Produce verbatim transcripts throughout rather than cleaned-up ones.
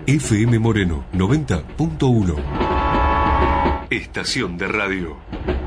F M Moreno noventa punto uno. Estación de radio.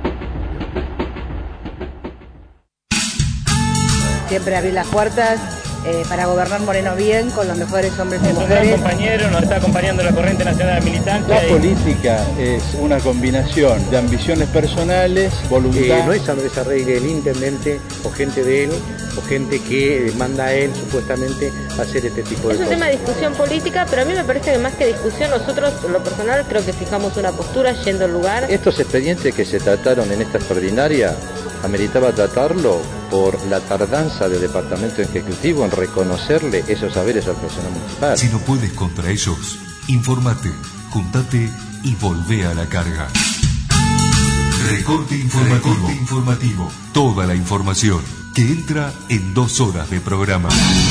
Siempre abrir las puertas eh, para gobernar Moreno bien, con los mejores hombres y mujeres. Un compañero nos está acompañando la corriente nacional de militantes. La política es una combinación de ambiciones personales, voluntad. Eh, no es Andrés Arregui el intendente o gente de él o gente que manda a él supuestamente a hacer este tipo de cosas. Es un tema de discusión política, pero a mí me parece que más que discusión, nosotros, en lo personal, creo que fijamos una postura yendo al lugar. Estos expedientes que se trataron en esta extraordinaria, ameritaba tratarlo por la tardanza del Departamento Ejecutivo en reconocerle esos saberes al personal municipal. Si no puedes contra ellos, infórmate, juntate y volvé a la carga. Recorte informativo. Recorte informativo. Toda la información que entra en dos horas de programa.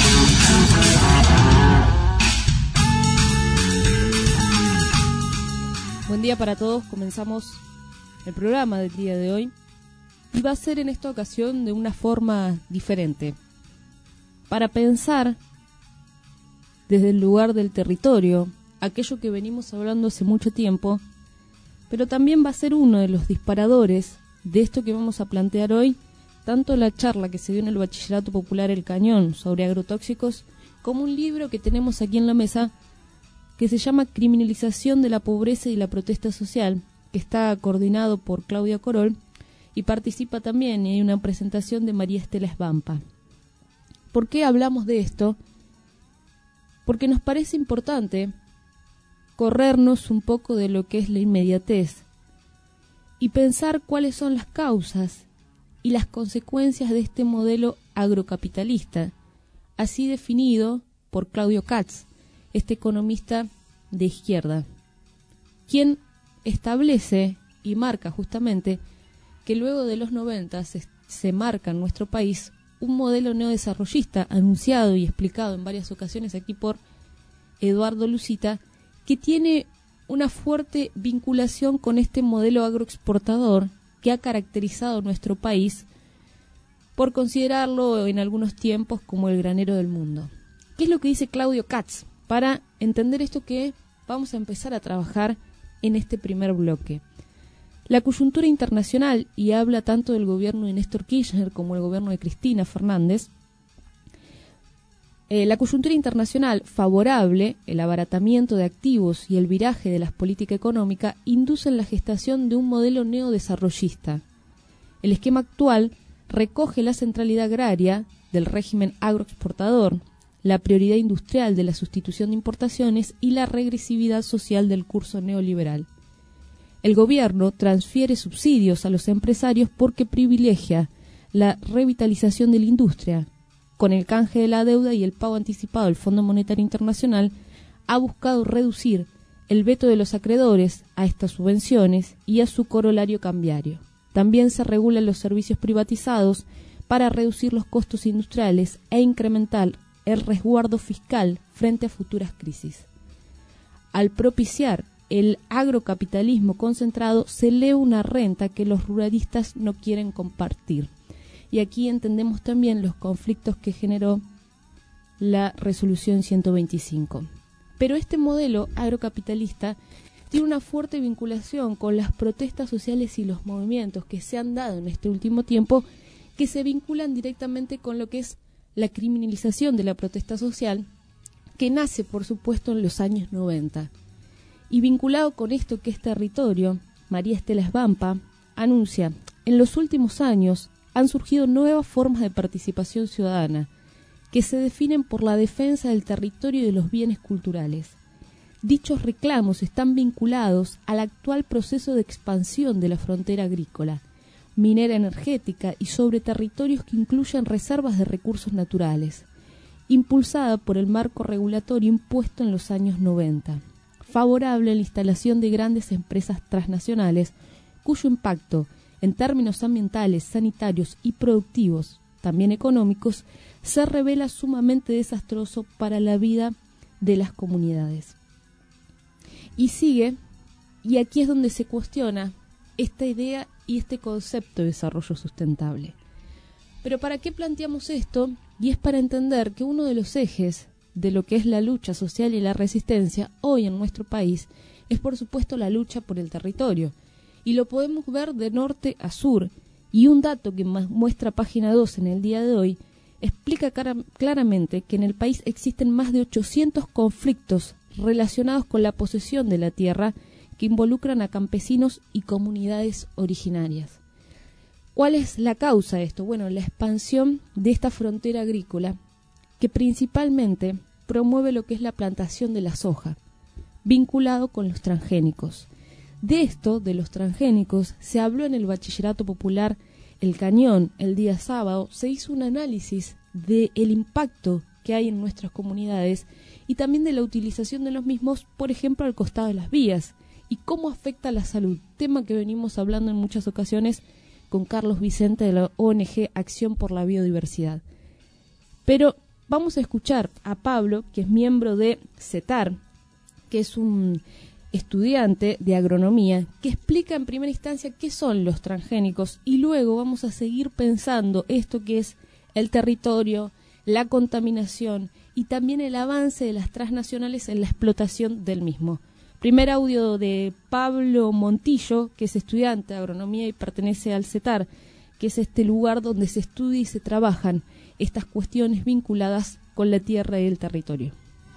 Buen día para todos. Comenzamos el programa del día de hoy. Y va a ser en esta ocasión de una forma diferente, para pensar desde el lugar del territorio, aquello que venimos hablando hace mucho tiempo, pero también va a ser uno de los disparadores de esto que vamos a plantear hoy, tanto la charla que se dio en el Bachillerato Popular El Cañón sobre agrotóxicos, como un libro que tenemos aquí en la mesa, que se llama Criminalización de la Pobreza y la Protesta Social, que está coordinado por Claudia Corol, y participa también, y hay una presentación de María Estela Svampa. ¿Por qué hablamos de esto? Porque nos parece importante corrernos un poco de lo que es la inmediatez y pensar cuáles son las causas y las consecuencias de este modelo agrocapitalista, así definido por Claudio Katz, este economista de izquierda, quien establece y marca justamente que luego de los noventa se, se marca en nuestro país un modelo neodesarrollista anunciado y explicado en varias ocasiones aquí por Eduardo Lucita, que tiene una fuerte vinculación con este modelo agroexportador que ha caracterizado nuestro país por considerarlo en algunos tiempos como el granero del mundo. ¿Qué es lo que dice Claudio Katz? Para entender esto que vamos a empezar a trabajar en este primer bloque. La coyuntura internacional, y habla tanto del gobierno de Néstor Kirchner como el gobierno de Cristina Fernández, eh, la coyuntura internacional favorable, el abaratamiento de activos y el viraje de la política económica inducen la gestación de un modelo neodesarrollista. El esquema actual recoge la centralidad agraria del régimen agroexportador, la prioridad industrial de la sustitución de importaciones y la regresividad social del curso neoliberal. El gobierno transfiere subsidios a los empresarios porque privilegia la revitalización de la industria. Con el canje de la deuda y el pago anticipado del Fondo Monetario Internacional, ha buscado reducir el veto de los acreedores a estas subvenciones y a su corolario cambiario. También se regulan los servicios privatizados para reducir los costos industriales e incrementar el resguardo fiscal frente a futuras crisis. Al propiciar el agrocapitalismo concentrado, se eleva una renta que los ruralistas no quieren compartir. Y aquí entendemos también los conflictos que generó la resolución ciento veinticinco. Pero este modelo agrocapitalista tiene una fuerte vinculación con las protestas sociales y los movimientos que se han dado en este último tiempo, que se vinculan directamente con lo que es la criminalización de la protesta social, que nace, por supuesto, en los años noventa. Y vinculado con esto que es territorio, María Estela Svampa anuncia: en los últimos años han surgido nuevas formas de participación ciudadana que se definen por la defensa del territorio y de los bienes culturales. Dichos reclamos están vinculados al actual proceso de expansión de la frontera agrícola, minera, energética y sobre territorios que incluyen reservas de recursos naturales, impulsada por el marco regulatorio impuesto en los años noventa. Favorable a la instalación de grandes empresas transnacionales cuyo impacto en términos ambientales, sanitarios y productivos, también económicos, se revela sumamente desastroso para la vida de las comunidades. Y sigue, y aquí es donde se cuestiona esta idea y este concepto de desarrollo sustentable. Pero ¿para qué planteamos esto? Y es para entender que uno de los ejes de lo que es la lucha social y la resistencia hoy en nuestro país es por supuesto la lucha por el territorio. Y lo podemos ver de norte a sur. Y un dato que muestra Página dos en el día de hoy explica cara- claramente que en el país existen más de ochocientos conflictos relacionados con la posesión de la tierra que involucran a campesinos y comunidades originarias. ¿Cuál es la causa de esto? Bueno, la expansión de esta frontera agrícola que principalmente promueve lo que es la plantación de la soja, vinculado con los transgénicos. De esto, de los transgénicos, se habló en el Bachillerato Popular El Cañón el día sábado. Se hizo un análisis del impacto que hay en nuestras comunidades y también de la utilización de los mismos, por ejemplo, al costado de las vías, y cómo afecta a la salud, tema que venimos hablando en muchas ocasiones con Carlos Vicente de la O N G Acción por la Biodiversidad. Pero vamos a escuchar a Pablo, que es miembro de CETAR, que es un estudiante de agronomía, que explica en primera instancia qué son los transgénicos y luego vamos a seguir pensando esto que es el territorio, la contaminación y también el avance de las transnacionales en la explotación del mismo. Primer audio de Pablo Montillo, que es estudiante de agronomía y pertenece al CETAR, que es este lugar donde se estudia y se trabajan estas cuestiones vinculadas con la tierra y el territorio.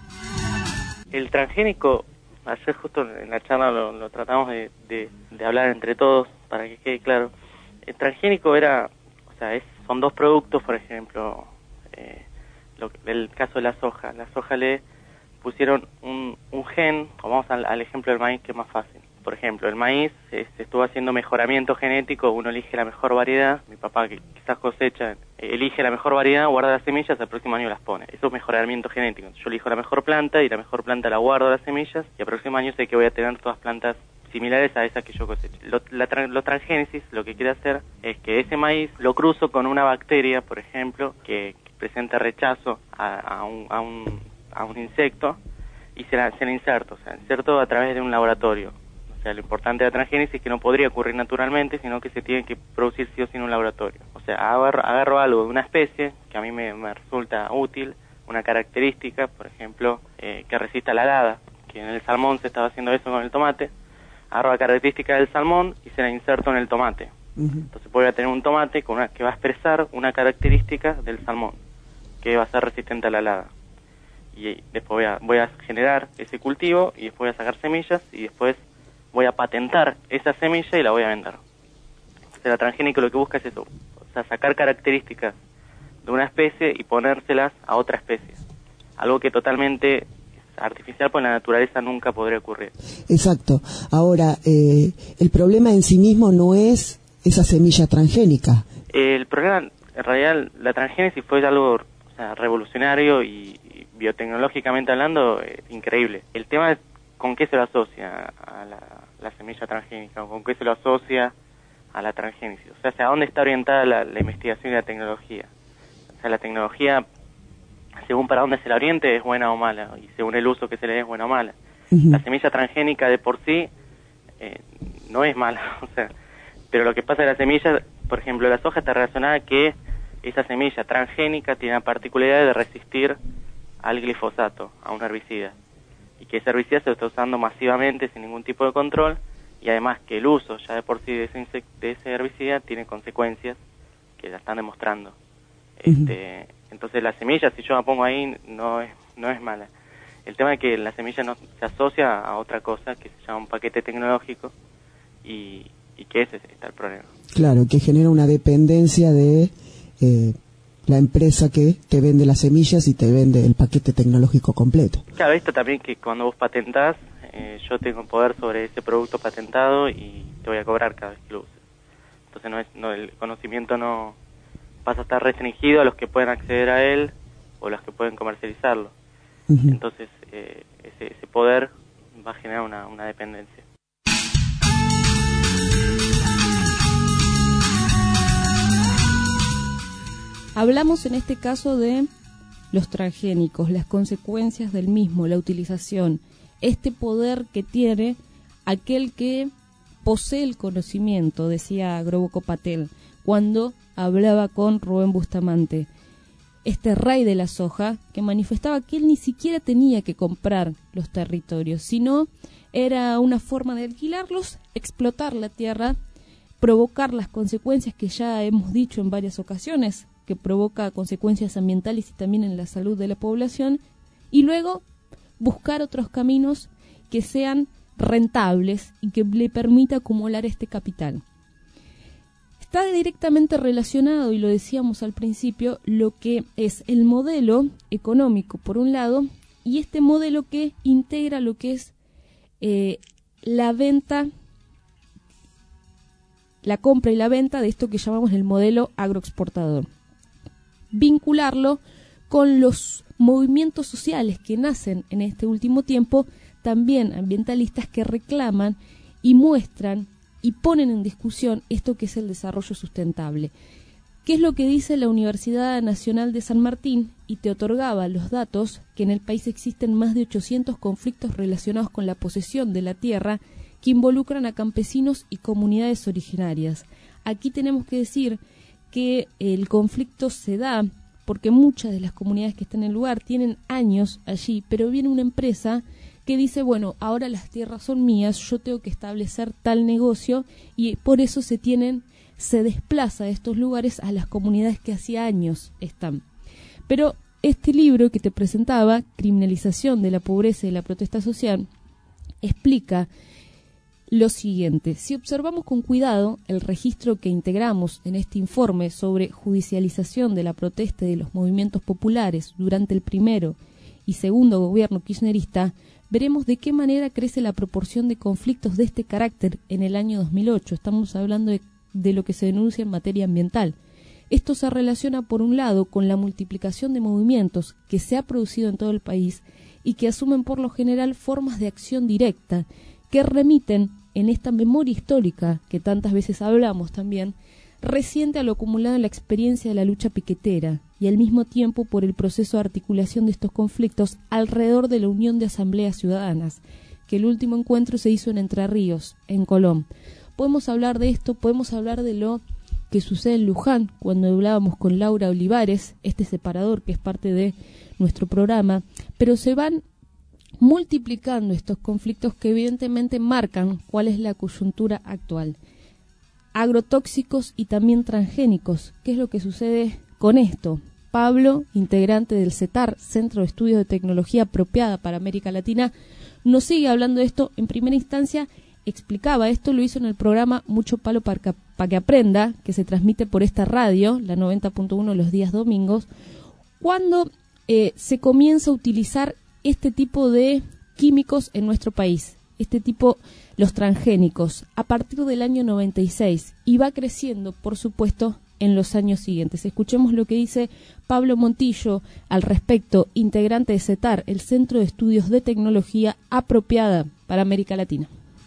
El transgénico, ayer justo en la charla lo, lo tratamos de, de, de hablar entre todos para que quede claro. El transgénico era, o sea, es, son dos productos, por ejemplo, eh, lo, el caso de la soja. La soja le pusieron un, un gen, o vamos al, al ejemplo del maíz que es más fácil. Por ejemplo, el maíz se, se estuvo haciendo mejoramiento genético, uno elige la mejor variedad, mi papá que quizás cosecha, elige la mejor variedad, guarda las semillas, el próximo año las pone. Eso es mejoramiento genético. Yo elijo la mejor planta y la mejor planta la guardo las semillas y el próximo año sé que voy a tener todas plantas similares a esas que yo coseché. Lo, la, lo transgénesis lo que quiere hacer es que ese maíz lo cruzo con una bacteria, por ejemplo, que, que presenta rechazo a, a, un, a, un, a un insecto y se la, se la inserto, o sea, inserto a través de un laboratorio. O sea, lo importante de la transgénesis es que no podría ocurrir naturalmente, sino que se tiene que producir sí o sí en un laboratorio. O sea, agarro, agarro algo de una especie que a mí me, me resulta útil, una característica, por ejemplo, eh, que resista la helada, que en el salmón se estaba haciendo eso con el tomate. Agarro la característica del salmón y se la inserto en el tomate. Uh-huh. Entonces voy a tener un tomate con una, que va a expresar una característica del salmón, que va a ser resistente a la helada. Y después voy a, voy a generar ese cultivo y después voy a sacar semillas y después voy a patentar esa semilla y la voy a vender. O sea, la transgénica lo que busca es eso, o sea, sacar características de una especie y ponérselas a otra especie. Algo que totalmente artificial, pues en la naturaleza nunca podría ocurrir. Exacto. Ahora, eh, el problema en sí mismo no es esa semilla transgénica. El problema, en realidad, la transgénesis fue algo, o sea, revolucionario y, y biotecnológicamente hablando, eh, increíble. El tema es con qué se lo asocia a la, la semilla transgénica, o con qué se lo asocia a la transgénesis. O sea, hacia dónde está orientada la, la investigación y la tecnología. O sea, la tecnología, según para dónde se la oriente, es buena o mala, y según el uso que se le dé es buena o mala. Uh-huh. La semilla transgénica de por sí eh, no es mala, o sea, pero lo que pasa es que la semilla, por ejemplo, la soja está relacionada a que esa semilla transgénica tiene la particularidad de resistir al glifosato, a un herbicida, y que ese herbicida se lo está usando masivamente sin ningún tipo de control, y además que el uso ya de por sí de ese, de ese herbicida tiene consecuencias que la están demostrando. Uh-huh. Este, entonces la semilla, si yo la pongo ahí, no es no es mala. El tema es que la semilla no se asocia a otra cosa que se llama un paquete tecnológico y, y que ese está el problema. Claro, que genera una dependencia de eh, la empresa que te vende las semillas y te vende el paquete tecnológico completo. Claro, esto también que cuando vos patentás, eh, yo tengo poder sobre ese producto patentado y te voy a cobrar cada vez que lo uses. Entonces no es, no, el conocimiento no pasa a estar restringido a los que pueden acceder a él o los que pueden comercializarlo. Uh-huh. Entonces eh, ese, ese poder va a generar una, una dependencia. Hablamos en este caso de los transgénicos, las consecuencias del mismo, la utilización, este poder que tiene aquel que posee el conocimiento, decía Groboco Patel, cuando hablaba con Rubén Bustamante. este rey de la soja, que manifestaba que él ni siquiera tenía que comprar los territorios, sino era una forma de alquilarlos, explotar la tierra, provocar las consecuencias que ya hemos dicho en varias ocasiones, que provoca consecuencias ambientales y también en la salud de la población, y luego buscar otros caminos que sean rentables y que le permita acumular este capital. Está directamente relacionado, y lo decíamos al principio, lo que es el modelo económico por un lado, y este modelo que integra lo que es eh, la venta, la compra y la venta de esto que llamamos el modelo agroexportador. Vincularlo con los movimientos sociales que nacen en este último tiempo, también ambientalistas, que reclaman y muestran y ponen en discusión esto que es el desarrollo sustentable. ¿Qué es lo que dice la Universidad Nacional de San Martín? Y te otorgaba los datos que en el país existen más de ochocientos conflictos relacionados con la posesión de la tierra que involucran a campesinos y comunidades originarias. Aquí tenemos que decir que el conflicto se da porque muchas de las comunidades que están en el lugar tienen años allí, pero viene una empresa que dice, bueno, ahora las tierras son mías, yo tengo que establecer tal negocio, y por eso se tienen, se desplaza de estos lugares a las comunidades que hacía años están. Pero este libro que te presentaba, Criminalización de la Pobreza y la Protesta Social, explica lo siguiente. Si observamos con cuidado el registro que integramos en este informe sobre judicialización de la protesta y de los movimientos populares durante el primero y segundo gobierno kirchnerista, veremos de qué manera crece la proporción de conflictos de este carácter en el año dos mil ocho. Estamos hablando de, de lo que se denuncia en materia ambiental. Esto se relaciona, por un lado, con la multiplicación de movimientos que se ha producido en todo el país y que asumen por lo general formas de acción directa que remiten en esta memoria histórica que tantas veces hablamos también, reciente a lo acumulado en la experiencia de la lucha piquetera y al mismo tiempo por el proceso de articulación de estos conflictos alrededor de la Unión de Asambleas Ciudadanas, que el último encuentro se hizo en Entre Ríos, en Colón. Podemos hablar de esto, podemos hablar de lo que sucede en Luján, cuando hablábamos con Laura Olivares, este separador que es parte de nuestro programa, pero se van multiplicando estos conflictos que evidentemente marcan cuál es la coyuntura actual. Agrotóxicos y también transgénicos. ¿Qué es lo que sucede con esto? Pablo, integrante del CETAR, Centro de Estudios de Tecnología Apropiada para América Latina, nos sigue hablando de esto. En primera instancia explicaba esto, lo hizo en el programa Mucho Palo para que, para que Aprenda, que se transmite por esta radio, la noventa punto uno los días domingos, cuando eh, se comienza a utilizar este tipo de químicos en nuestro país, este tipo, los transgénicos, a partir del año noventa y seis, y va creciendo, por supuesto, en los años siguientes. Escuchemos lo que dice Pablo Montillo al respecto, integrante de CETAR, el Centro de Estudios de Tecnología Apropiada para América Latina.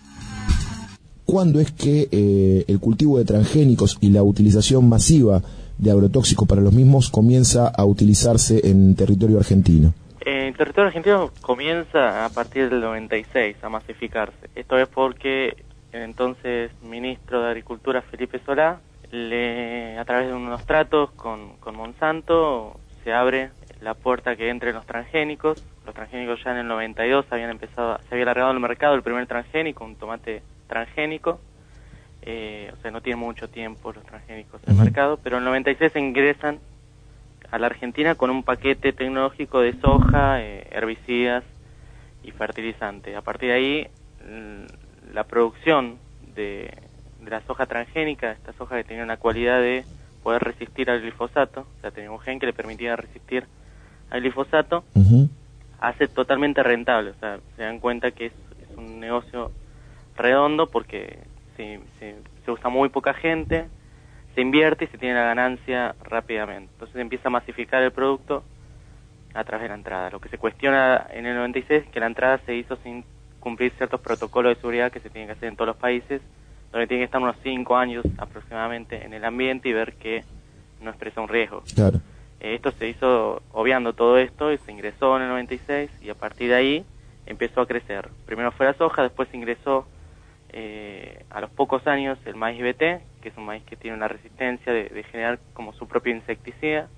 ¿Cuándo es que eh, el cultivo de transgénicos y la utilización masiva de agrotóxicos para los mismos comienza a utilizarse en territorio argentino? El territorio argentino comienza a partir del noventa y seis a masificarse. Esto es porque el entonces ministro de Agricultura, Felipe Solá, le, a través de unos tratos con, con Monsanto, se abre la puerta que entren los transgénicos. Los transgénicos ya en el noventa y dos habían empezado, se había largado al mercado el primer transgénico, un tomate transgénico. Eh, o sea, no tiene mucho tiempo los transgénicos en el uh-huh. mercado, pero en el noventa y seis ingresan a la Argentina con un paquete tecnológico de soja, eh, herbicidas y fertilizantes. A partir de ahí, la producción de, de la soja transgénica, esta soja que tenía una cualidad de poder resistir al glifosato, o sea, tenía un gen que le permitía resistir al glifosato, uh-huh. hace totalmente rentable. O sea, se dan cuenta que es, es un negocio redondo porque se, se, se usa muy poca gente, se invierte y se tiene la ganancia rápidamente. Entonces empieza a masificar el producto a través de la entrada. Lo que se cuestiona en el noventa y seis es que la entrada se hizo sin cumplir ciertos protocolos de seguridad que se tienen que hacer en todos los países, donde tiene que estar unos cinco años aproximadamente en el ambiente y ver que no expresa un riesgo. Claro. Eh, esto se hizo obviando todo esto y se ingresó en el noventa y seis y a partir de ahí empezó a crecer. Primero fue la soja, después se ingresó Eh, a los pocos años el maíz B T, que es un maíz que tiene una resistencia de, de generar como su propio insecticida,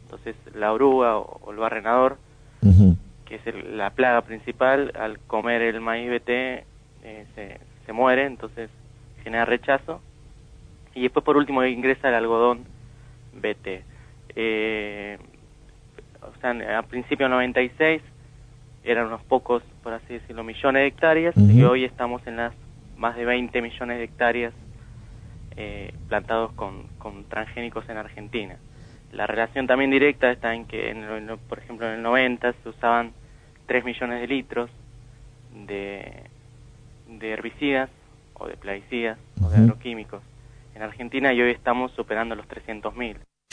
Entonces la oruga o, o el barrenador, uh-huh. que es el, la plaga principal, al comer el maíz B T eh, se, se muere, entonces genera rechazo. Y después por último ingresa el algodón B T. Eh, o sea, a principio del noventa y seis eran unos pocos, por así decirlo, millones de hectáreas, uh-huh. y hoy estamos en las más de veinte millones de hectáreas eh, plantados con, con transgénicos en Argentina. La relación también directa está en que, en, en, por ejemplo, en el noventa se usaban tres millones de litros de, de herbicidas o de plaguicidas uh-huh. o de agroquímicos en Argentina, y hoy estamos superando los trescientos mil.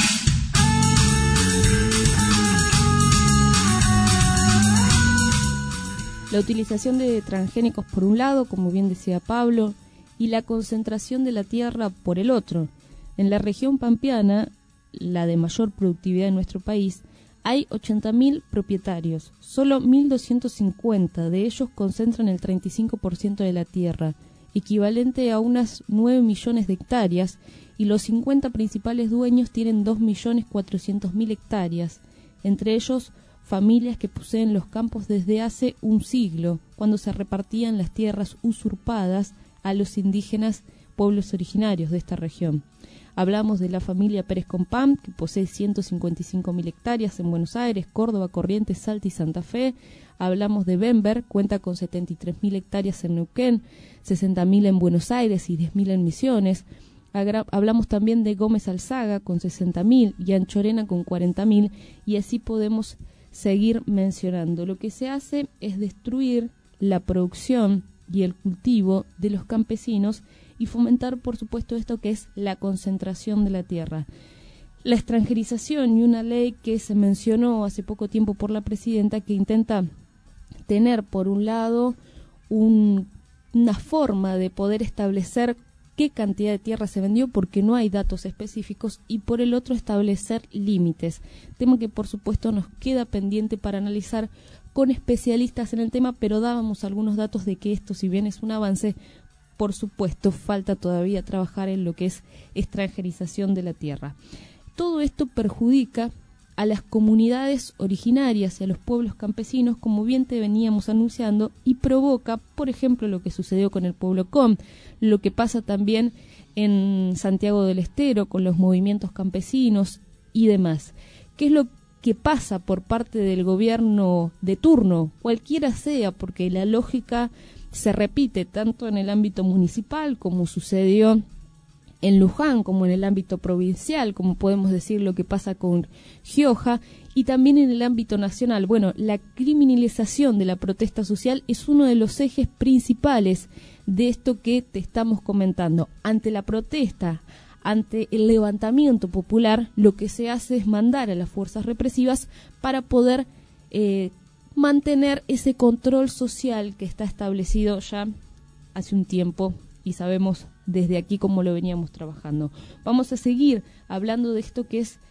La utilización de transgénicos por un lado, como bien decía Pablo, y la concentración de la tierra por el otro. En la región pampeana, la de mayor productividad en nuestro país, hay ochenta mil propietarios. Solo mil doscientos cincuenta de ellos concentran el treinta y cinco por ciento de la tierra, equivalente a unas nueve millones de hectáreas, y los cincuenta principales dueños tienen dos millones cuatrocientas mil hectáreas, entre ellos familias que poseen los campos desde hace un siglo, cuando se repartían las tierras usurpadas a los indígenas pueblos originarios de esta región. Hablamos de la familia Pérez Compam, que posee ciento cincuenta y cinco mil hectáreas en Buenos Aires, Córdoba, Corrientes, Salta y Santa Fe. Hablamos de Bember, cuenta con setenta y tres mil hectáreas en Neuquén, sesenta mil en Buenos Aires y diez mil en Misiones. Agra- hablamos también de Gómez Alzaga con sesenta mil y Anchorena con cuarenta mil, y así podemos seguir mencionando. Lo que se hace es destruir la producción y el cultivo de los campesinos y fomentar, por supuesto, esto que es la concentración de la tierra. La extranjerización y una ley que se mencionó hace poco tiempo por la presidenta, que intenta tener, por un lado, un, una forma de poder establecer qué cantidad de tierra se vendió, porque no hay datos específicos, y por el otro establecer límites. Tema que por supuesto nos queda pendiente para analizar con especialistas en el tema, pero dábamos algunos datos de que esto, si bien es un avance, por supuesto falta todavía trabajar en lo que es extranjerización de la tierra. Todo esto perjudica a las comunidades originarias y a los pueblos campesinos, como bien te veníamos anunciando, y provoca, por ejemplo, lo que sucedió con el pueblo Com, lo que pasa también en Santiago del Estero con los movimientos campesinos y demás. ¿Qué es lo que pasa por parte del gobierno de turno, cualquiera sea, porque la lógica se repite tanto en el ámbito municipal, como sucedió en Luján, como en el ámbito provincial, como podemos decir lo que pasa con Gioja, y también en el ámbito nacional? Bueno, la criminalización de la protesta social es uno de los ejes principales de esto que te estamos comentando. Ante la protesta, ante el levantamiento popular, lo que se hace es mandar a las fuerzas represivas para poder eh, mantener ese control social que está establecido ya hace un tiempo, y sabemos desde aquí cómo lo veníamos trabajando. Vamos a seguir hablando de esto que es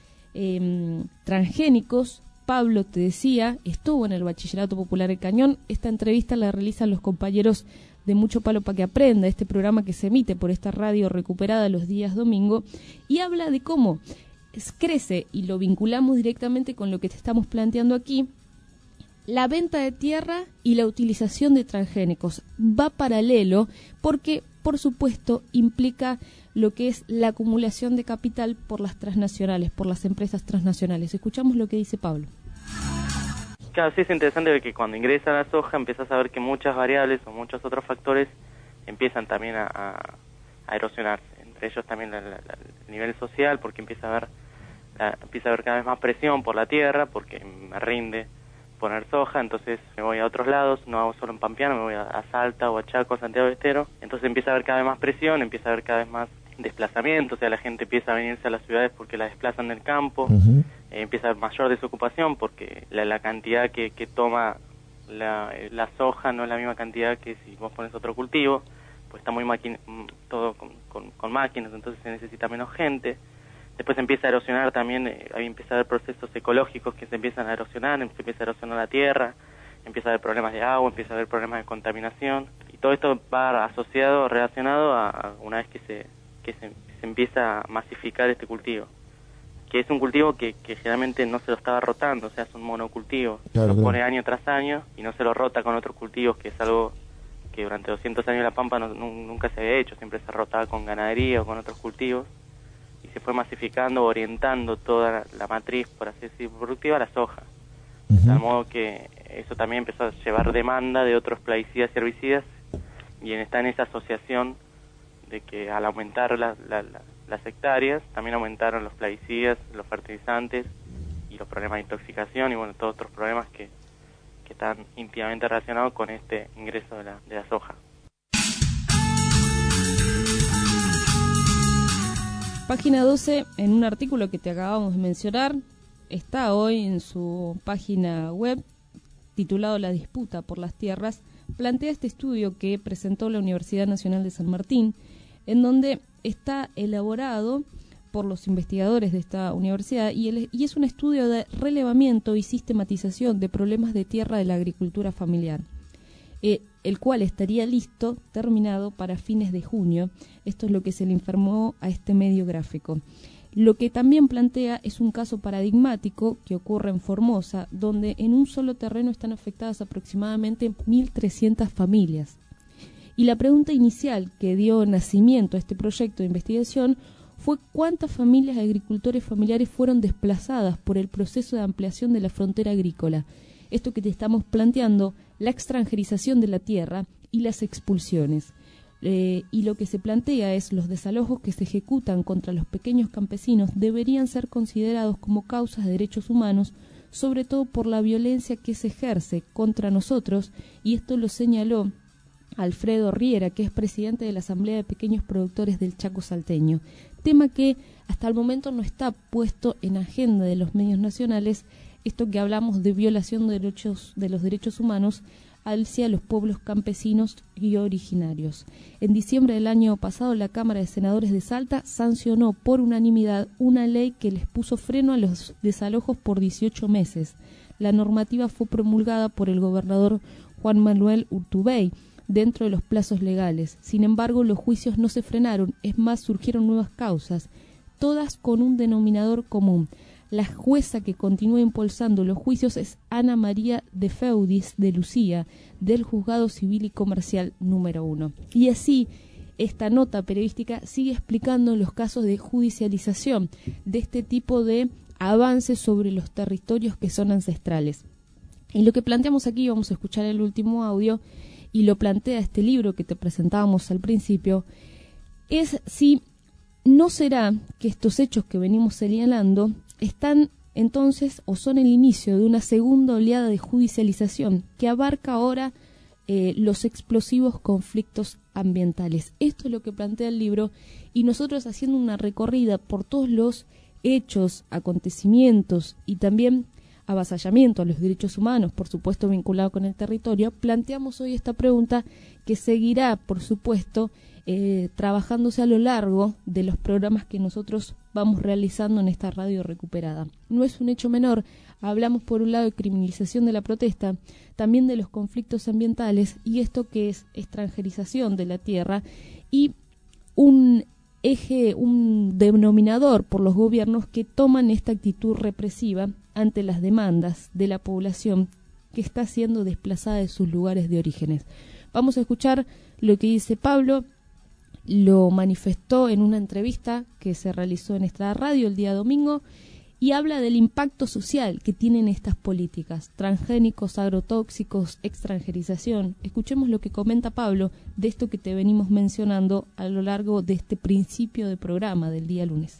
eh, transgénicos. Pablo, te decía, estuvo en el Bachillerato Popular El Cañón. Esta entrevista la realizan los compañeros de Mucho Palo para que Aprenda, este programa que se emite por esta radio recuperada los días domingo, y habla de cómo es, crece, y lo vinculamos directamente con lo que te estamos planteando aquí, la venta de tierra y la utilización de transgénicos. Va paralelo porque, por supuesto, implica lo que es la acumulación de capital por las transnacionales, por las empresas transnacionales. Escuchamos lo que dice Pablo. Claro, sí es interesante que cuando ingresa la soja empiezas a ver que muchas variables o muchos otros factores empiezan también a, a, a erosionarse. Entre ellos también la, la, la, el nivel social, porque empieza a haber la, empieza a haber cada vez más presión por la tierra, porque me rinde poner soja, entonces me voy a otros lados, no hago solo en Pampeano, me voy a, a Salta o a Chaco, Santiago del Estero, entonces empieza a haber cada vez más presión, empieza a haber cada vez más desplazamiento, o sea, la gente empieza a venirse a las ciudades porque la desplazan del campo, uh-huh. eh, empieza a haber mayor desocupación porque la, la cantidad que, que toma la, la soja no es la misma cantidad que si vos pones otro cultivo, pues está muy maqui- todo con, con, con máquinas, entonces se necesita menos gente. Después empieza a erosionar también, eh, ahí empieza a haber procesos ecológicos que se empiezan a erosionar, se empieza a erosionar la tierra, empieza a haber problemas de agua, empieza a haber problemas de contaminación, y todo esto va asociado, relacionado a, a una vez que se que se, se empieza a masificar este cultivo. que es un cultivo que, que generalmente no se lo estaba rotando, o sea, es un monocultivo, claro, lo claro. pone año tras año y no se lo rota con otros cultivos, que es algo que durante doscientos años la Pampa no, no, nunca se había hecho, siempre se rotaba con ganadería o con otros cultivos, y se fue masificando, orientando toda la, la matriz, por así decirlo, productiva a la soja. Uh-huh. De tal modo que eso también empezó a llevar demanda de otros plaguicidas y herbicidas, y en, está en esa asociación de que al aumentar la, la, la, las hectáreas, también aumentaron los plaguicidas, los fertilizantes y los problemas de intoxicación y bueno, todos otros problemas que, que están íntimamente relacionados con este ingreso de la, de la soja. Página doce, en un artículo que te acabamos de mencionar, está hoy en su página web, titulado La disputa por las tierras, plantea este estudio que presentó la Universidad Nacional de San Martín, en donde está elaborado por los investigadores de esta universidad y, el, y es un estudio de relevamiento y sistematización de problemas de tierra de la agricultura familiar, eh, el cual estaría listo, terminado para fines de junio. Esto es lo que se le informó a este medio gráfico. Lo que también plantea es un caso paradigmático que ocurre en Formosa, donde en un solo terreno están afectadas aproximadamente mil trescientas familias. Y la pregunta inicial que dio nacimiento a este proyecto de investigación fue cuántas familias de agricultores familiares fueron desplazadas por el proceso de ampliación de la frontera agrícola. Esto que te estamos planteando, la extranjerización de la tierra y las expulsiones. Eh, y lo que se plantea es los desalojos que se ejecutan contra los pequeños campesinos deberían ser considerados como causas de derechos humanos, sobre todo por la violencia que se ejerce contra nosotros, y esto lo señaló Alfredo Riera, que es presidente de la Asamblea de Pequeños Productores del Chaco Salteño, tema que hasta el momento no está puesto en agenda de los medios nacionales, esto que hablamos de violación de derechos de los derechos humanos hacia los pueblos campesinos y originarios. En diciembre del año pasado, la Cámara de Senadores de Salta sancionó por unanimidad una ley que les puso freno a los desalojos por dieciocho meses. La normativa fue promulgada por el gobernador Juan Manuel Urtubey dentro de los plazos legales. Sin embargo, los juicios no se frenaron, es más, surgieron nuevas causas, todas con un denominador común. La jueza que continúa impulsando los juicios es Ana María de Feudis de Lucía, del Juzgado Civil y Comercial número uno. Y así, esta nota periodística sigue explicando los casos de judicialización de este tipo de avances sobre los territorios que son ancestrales. Y lo que planteamos aquí, vamos a escuchar el último audio, y lo plantea este libro que te presentábamos al principio, es si no será que estos hechos que venimos señalando están entonces o son el inicio de una segunda oleada de judicialización que abarca ahora eh, los explosivos conflictos ambientales. Esto es lo que plantea el libro, y nosotros, haciendo una recorrida por todos los hechos, acontecimientos y también avasallamiento a los derechos humanos, por supuesto vinculado con el territorio, planteamos hoy esta pregunta que seguirá, por supuesto, Eh, trabajándose a lo largo de los programas que nosotros vamos realizando en esta radio recuperada. No es un hecho menor, hablamos por un lado de criminalización de la protesta, también de los conflictos ambientales, y esto que es extranjerización de la tierra y un eje, un denominador por los gobiernos que toman esta actitud represiva ante las demandas de la población que está siendo desplazada de sus lugares de orígenes. Vamos a escuchar lo que dice Pablo. Lo manifestó en una entrevista que se realizó en esta radio el día domingo y habla del impacto social que tienen estas políticas, transgénicos, agrotóxicos, extranjerización. Escuchemos lo que comenta Pablo de esto que te venimos mencionando a lo largo de este principio de programa del día lunes.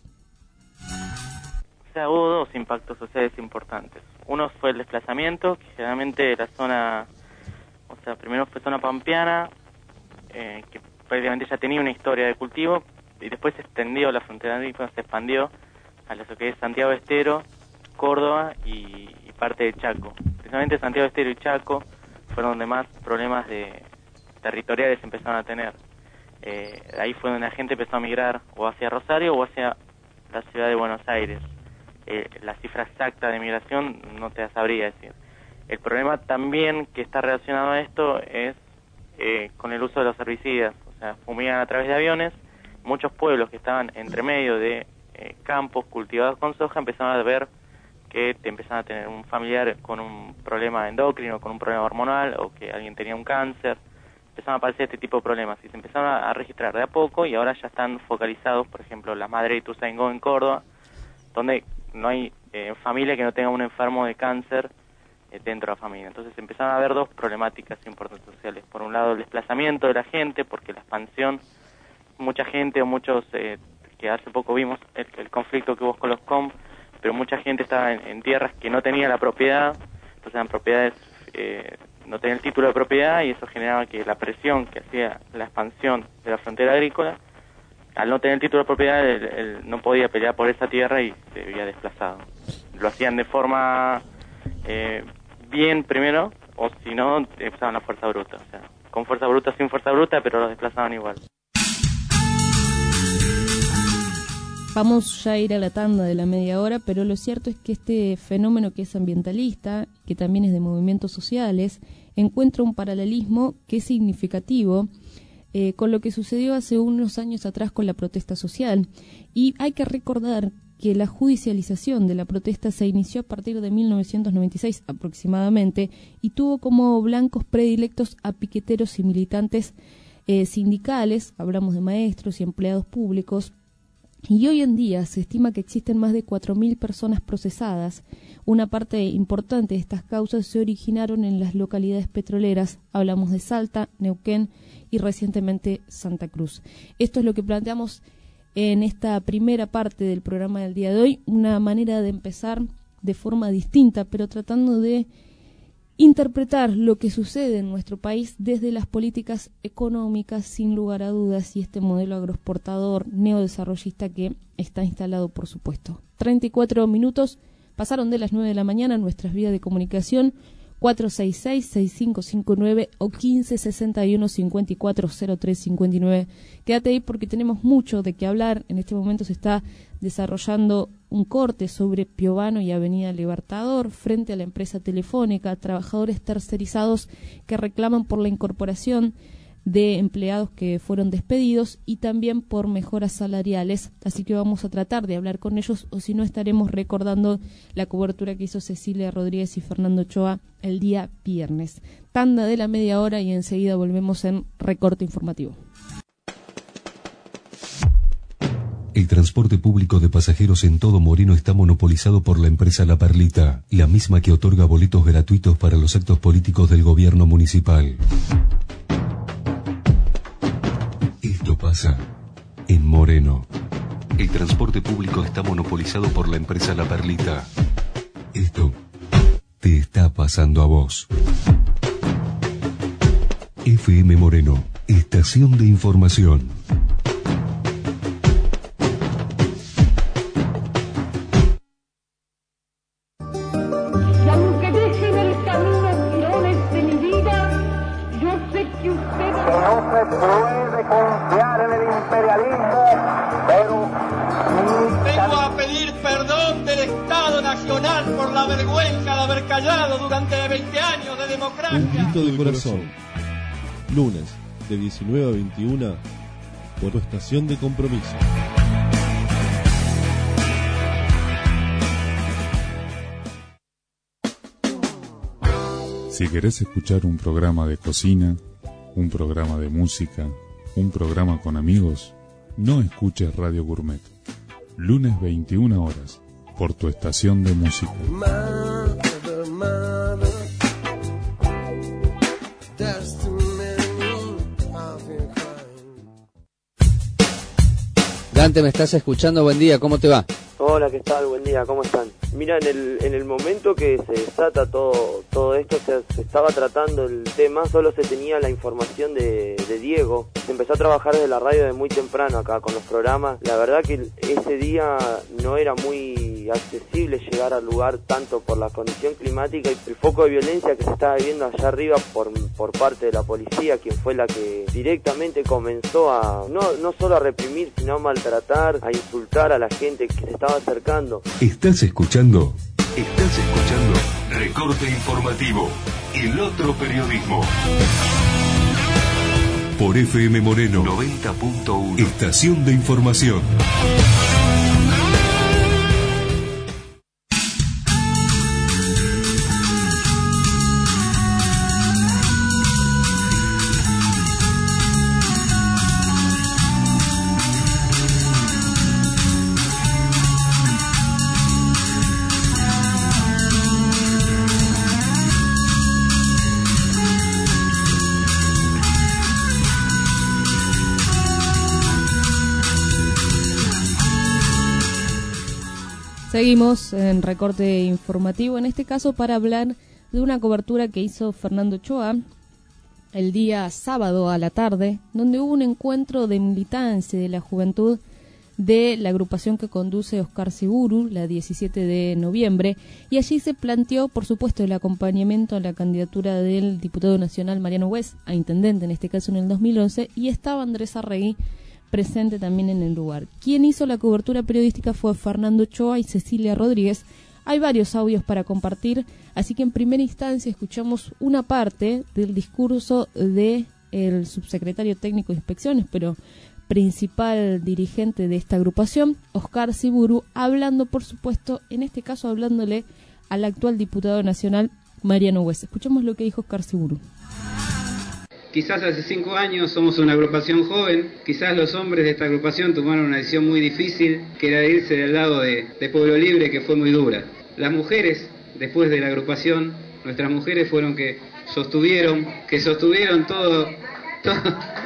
O sea, hubo dos impactos sociales importantes. Uno fue el desplazamiento, que generalmente la zona, o sea, primero fue zona pampeana, eh, que prácticamente ya tenía una historia de cultivo, y después se extendió la frontera agrícola, se expandió a lo que es Santiago del Estero, Córdoba y, y parte de Chaco. Precisamente Santiago del Estero y Chaco fueron donde más problemas de territoriales empezaron a tener. Eh, ahí fue donde la gente empezó a migrar o hacia Rosario o hacia la ciudad de Buenos Aires. Eh, la cifra exacta de migración no te la sabría decir. El problema también que está relacionado a esto es eh, con el uso de los herbicidas. O sea, fumigan a través de aviones. Muchos pueblos que estaban entre medio de eh, campos cultivados con soja, empezaron a ver que te empezaban a tener un familiar con un problema endocrino, con un problema hormonal, o que alguien tenía un cáncer. Empezaron a aparecer este tipo de problemas y se empezaron a, a registrar de a poco, y ahora ya están focalizados, por ejemplo, la madre de Ituzaingó en Córdoba, donde no hay eh, familia que no tenga un enfermo de cáncer eh, dentro de la familia. Entonces empezaron a haber dos problemáticas importantes sociales. Por un lado, el desplazamiento de la gente, porque la expansión, mucha gente o muchos, eh, que hace poco vimos el, el conflicto que hubo con los C O M, pero mucha gente estaba en, en tierras que no tenía la propiedad, entonces eran propiedades, eh, no tenían el título de propiedad, y eso generaba que la presión que hacía la expansión de la frontera agrícola, al no tener el título de propiedad, él, él no podía pelear por esa tierra y se veía desplazado. Lo hacían de forma eh, bien primero, o si no, usaban la fuerza bruta, o sea, con fuerza bruta, sin fuerza bruta, pero los desplazaban igual. Vamos ya a ir a la tanda de la media hora, pero lo cierto es que este fenómeno, que es ambientalista, que también es de movimientos sociales, encuentra un paralelismo que es significativo eh, con lo que sucedió hace unos años atrás con la protesta social. Y hay que recordar que la judicialización de la protesta se inició a partir de mil novecientos noventa y seis aproximadamente, y tuvo como blancos predilectos a piqueteros y militantes eh, sindicales, hablamos de maestros y empleados públicos. Y hoy en día se estima que existen más de cuatro mil personas procesadas. Una parte importante de estas causas se originaron en las localidades petroleras, hablamos de Salta, Neuquén y recientemente Santa Cruz. Esto es lo que planteamos en esta primera parte del programa del día de hoy, una manera de empezar de forma distinta, pero tratando de interpretar lo que sucede en nuestro país desde las políticas económicas, sin lugar a dudas, y este modelo agroexportador neodesarrollista que está instalado, por supuesto. treinta y cuatro minutos pasaron de las nueve de la mañana. Nuestras vías de comunicación cuatro seis seis, seis cinco cinco nueve o quince sesenta y uno cincuenta y cuatro cero tres cincuenta y nueve. Quédate ahí porque tenemos mucho de qué hablar. En este momento se está desarrollando un corte sobre Piovano y Avenida Libertador frente a la empresa Telefónica, trabajadores tercerizados que reclaman por la incorporación de empleados que fueron despedidos y también por mejoras salariales. Así que vamos a tratar de hablar con ellos, o si no estaremos recordando la cobertura que hizo Cecilia Rodríguez y Fernando Ochoa el día viernes. Tanda de la media hora y enseguida volvemos en Recorte Informativo. El transporte público de pasajeros en todo Moreno está monopolizado por la empresa La Perlita, la misma que otorga boletos gratuitos para los actos políticos del gobierno municipal. Esto pasa en Moreno. El transporte público está monopolizado por la empresa La Perlita. Esto te está pasando a vos. F M Moreno, estación de información. Un grito de corazón. Lunes, de diecinueve a veintiuna, por tu estación de compromiso. Si querés escuchar un programa de cocina, un programa de música, un programa con amigos, no escuches Radio Gourmet. Lunes veintiuna horas, por tu estación de música. Dante, ¿me estás escuchando? Buen día, ¿cómo te va? Hola, ¿qué tal? Buen día, ¿cómo están? Mira, en el, en el momento que se desata todo, todo esto, se, se estaba tratando el tema, solo se tenía la información de, de Diego. Se empezó a trabajar desde la radio de muy temprano acá con los programas. La verdad que ese día no era muy accesible llegar al lugar, tanto por la condición climática y el foco de violencia que se estaba viviendo allá arriba por, por parte de la policía, quien fue la que directamente comenzó a, no, no solo a reprimir, sino a maltratar, a insultar a la gente que se estaba acercando. ¿Estás escuchando? Estás escuchando Recorte Informativo, el otro periodismo. Por F M Moreno noventa punto uno, estación de información. Seguimos en recorte informativo, en este caso para hablar de una cobertura que hizo Fernando Ochoa el día sábado a la tarde, donde hubo un encuentro de militancia de la juventud de la agrupación que conduce Oscar Siburu, la diecisiete de noviembre, y allí se planteó, por supuesto, el acompañamiento a la candidatura del diputado nacional Mariano Wess a intendente, en este caso en el dos mil once, y estaba Andrés Arregui presente también en el lugar. Quien hizo la cobertura periodística fue Fernando Ochoa y Cecilia Rodríguez. Hay varios audios para compartir, así que en primera instancia escuchamos una parte del discurso de el subsecretario técnico de inspecciones, pero principal dirigente de esta agrupación, Oscar Siburu, hablando, por supuesto, en este caso hablándole al actual diputado nacional Mariano Wess. Escuchemos lo que dijo Oscar Siburu. Quizás hace cinco años somos una agrupación joven, quizás los hombres de esta agrupación tomaron una decisión muy difícil, que era irse del lado de, de Pueblo Libre, que fue muy dura. Las mujeres, después de la agrupación, nuestras mujeres fueron que sostuvieron, que sostuvieron todo, todo.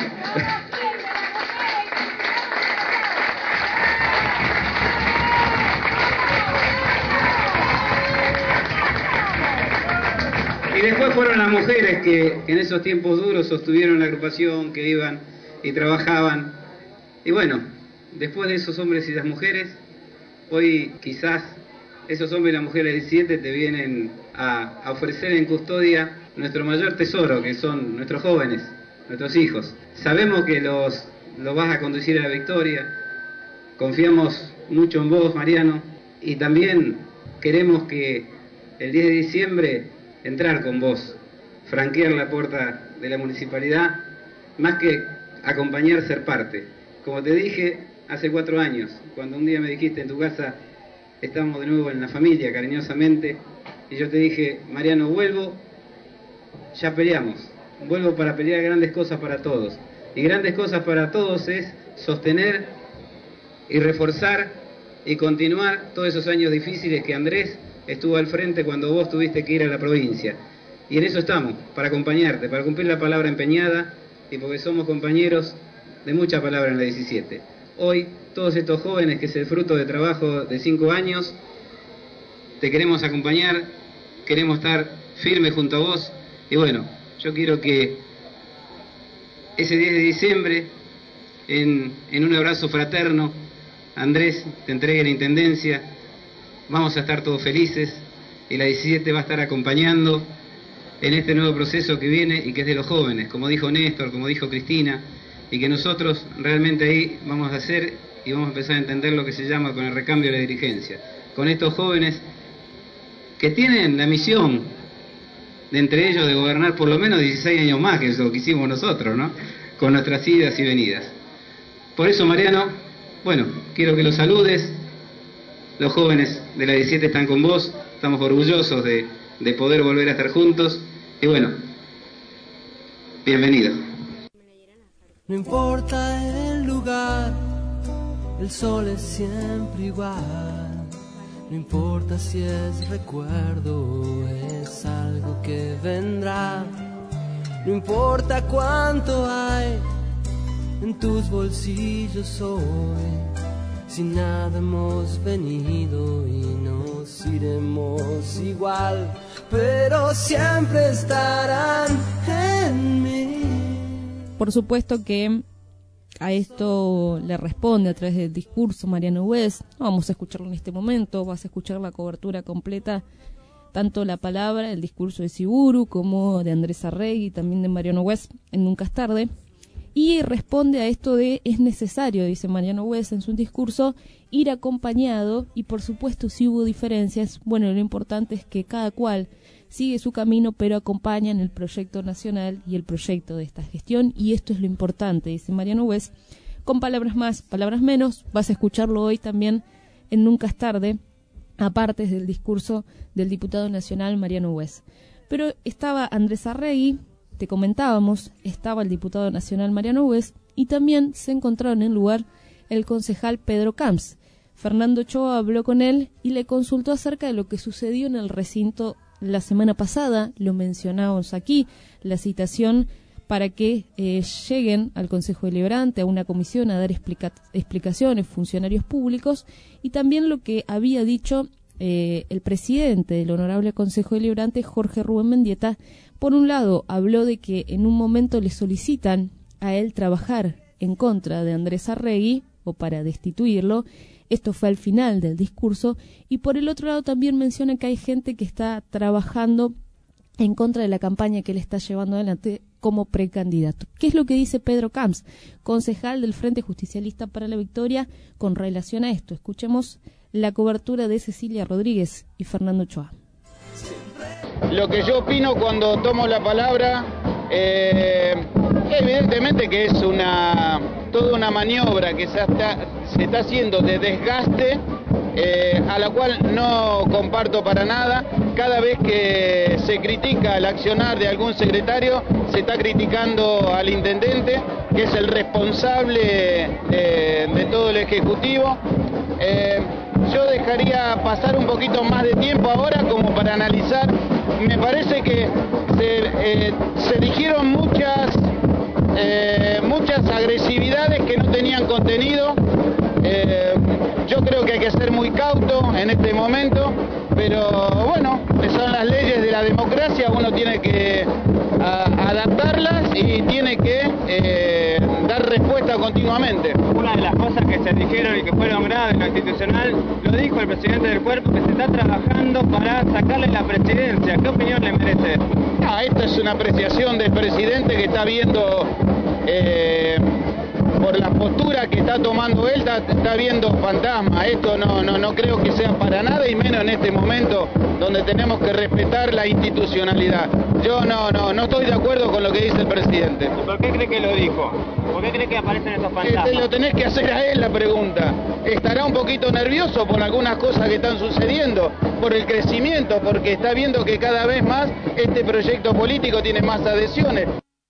Y después fueron las mujeres que, que en esos tiempos duros sostuvieron la agrupación, que iban y trabajaban. Y bueno, después de esos hombres y las mujeres, hoy quizás esos hombres y las mujeres diecisiete te vienen a, a ofrecer en custodia nuestro mayor tesoro, que son nuestros jóvenes, nuestros hijos. Sabemos que los, los vas a conducir a la victoria, confiamos mucho en vos, Mariano, y también queremos que el diez de diciembre entrar con vos, franquear la puerta de la municipalidad, más que acompañar, ser parte. Como te dije hace cuatro años, cuando un día me dijiste en tu casa, estamos de nuevo en la familia, cariñosamente, y yo te dije, Mariano, vuelvo, ya peleamos, vuelvo para pelear grandes cosas para todos. Y grandes cosas para todos es sostener y reforzar y continuar todos esos años difíciles que Andrés estuvo al frente cuando vos tuviste que ir a la provincia. Y en eso estamos, para acompañarte, para cumplir la palabra empeñada y porque somos compañeros de mucha palabra en la diecisiete. Hoy, todos estos jóvenes, que es el fruto de trabajo de cinco años, te queremos acompañar, queremos estar firmes junto a vos. Y bueno, yo quiero que ese diez de diciembre, en, en un abrazo fraterno, Andrés te entregue la intendencia. Vamos a estar todos felices y la diecisiete va a estar acompañando en este nuevo proceso que viene y que es de los jóvenes, como dijo Néstor, como dijo Cristina, y que nosotros realmente ahí vamos a hacer y vamos a empezar a entender lo que se llama con el recambio de la dirigencia, con estos jóvenes que tienen la misión de entre ellos de gobernar por lo menos dieciséis años más que eso que hicimos nosotros, ¿no? Con nuestras idas y venidas. Por eso, Mariano, bueno, quiero que los saludes. Los jóvenes de la diecisiete están con vos, estamos orgullosos de, de poder volver a estar juntos. Y bueno, bienvenido. No importa el lugar, el sol es siempre igual. No importa si es recuerdo o es algo que vendrá. No importa cuánto hay en tus bolsillos hoy. Si nada hemos venido y nos iremos igual, pero siempre estarán en mí. Por supuesto que a esto le responde a través del discurso Mariano Wess. No vamos a escucharlo en este momento, vas a escuchar la cobertura completa, tanto la palabra, el discurso de Siburu, como de Andrés Arregui, también de Mariano Wess en Nunca es Tarde. Y responde a esto de, es necesario, dice Mariano Wess en su discurso, ir acompañado, y por supuesto si hubo diferencias, bueno, lo importante es que cada cual sigue su camino, pero acompañan el proyecto nacional y el proyecto de esta gestión, y esto es lo importante, dice Mariano Wess, con palabras más, palabras menos. Vas a escucharlo hoy también en Nunca es Tarde, aparte del discurso del diputado nacional Mariano Wess. Pero estaba Andrés Arregui, te comentábamos, estaba el diputado nacional Mariano Wess, y también se encontraron en el lugar el concejal Pedro Camps. Fernando Ochoa habló con él y le consultó acerca de lo que sucedió en el recinto la semana pasada, lo mencionamos aquí, la citación para que eh, lleguen al Consejo Deliberante, a una comisión, a dar explica- explicaciones funcionarios públicos, y también lo que había dicho eh, el presidente del Honorable Consejo Deliberante, Jorge Rubén Mendieta. Por un lado, habló de que en un momento le solicitan a él trabajar en contra de Andrés Arregui, o para destituirlo. Esto fue al final del discurso. Y por el otro lado también menciona que hay gente que está trabajando en contra de la campaña que él está llevando adelante como precandidato. ¿Qué es lo que dice Pedro Camps, concejal del Frente Justicialista para la Victoria, con relación a esto? Escuchemos la cobertura de Cecilia Rodríguez y Fernando Ochoa. Lo que yo opino cuando tomo la palabra, eh, evidentemente que es una toda una maniobra que se está, se está haciendo de desgaste, eh, a la cual no comparto para nada. Cada vez que se critica el accionar de algún secretario, se está criticando al intendente, que es el responsable de, de todo el Ejecutivo. Eh, yo dejaría pasar un poquito más de tiempo ahora como para analizar. Me parece que se, eh, se dijeron muchas, eh, muchas agresividades que no tenían contenido. Eh, yo creo que hay que ser muy cauto en este momento, pero bueno, son las leyes de la democracia, uno tiene que a, adaptarlas y tiene que eh, dar respuesta continuamente. Una de las cosas que se dijeron y que fueron graves en lo institucional, lo dijo el presidente del cuerpo, que se está trabajando para sacarle la presidencia. ¿Qué opinión le merece? Ah, esta es una apreciación del presidente que está viendo... Eh, por la postura que está tomando él, está, está viendo fantasma. Esto no, no, no creo que sea para nada, y menos en este momento donde tenemos que respetar la institucionalidad. Yo no, no, no estoy de acuerdo con lo que dice el presidente. ¿Por qué cree que lo dijo? ¿Por qué cree que aparecen estos fantasmas? Te lo tenés que hacer a él la pregunta. Estará un poquito nervioso por algunas cosas que están sucediendo, por el crecimiento, porque está viendo que cada vez más este proyecto político tiene más adhesiones.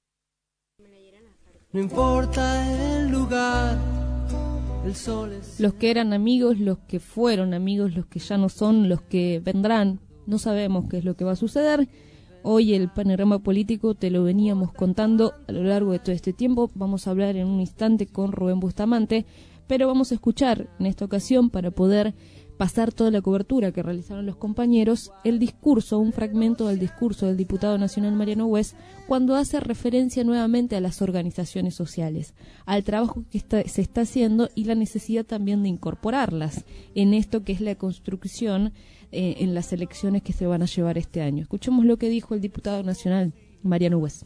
No importa el lugar, el sol es... Los que eran amigos, los que fueron amigos, los que ya no son, los que vendrán, no sabemos qué es lo que va a suceder. Hoy el panorama político te lo veníamos contando a lo largo de todo este tiempo. Vamos a hablar en un instante con Rubén Bustamante, pero vamos a escuchar en esta ocasión, para poder pasar toda la cobertura que realizaron los compañeros, el discurso, un fragmento del discurso del diputado nacional Mariano Hues, cuando hace referencia nuevamente a las organizaciones sociales, al trabajo que está, se está haciendo y la necesidad también de incorporarlas en esto que es la construcción eh, en las elecciones que se van a llevar este año. Escuchemos lo que dijo el diputado nacional Mariano Hues.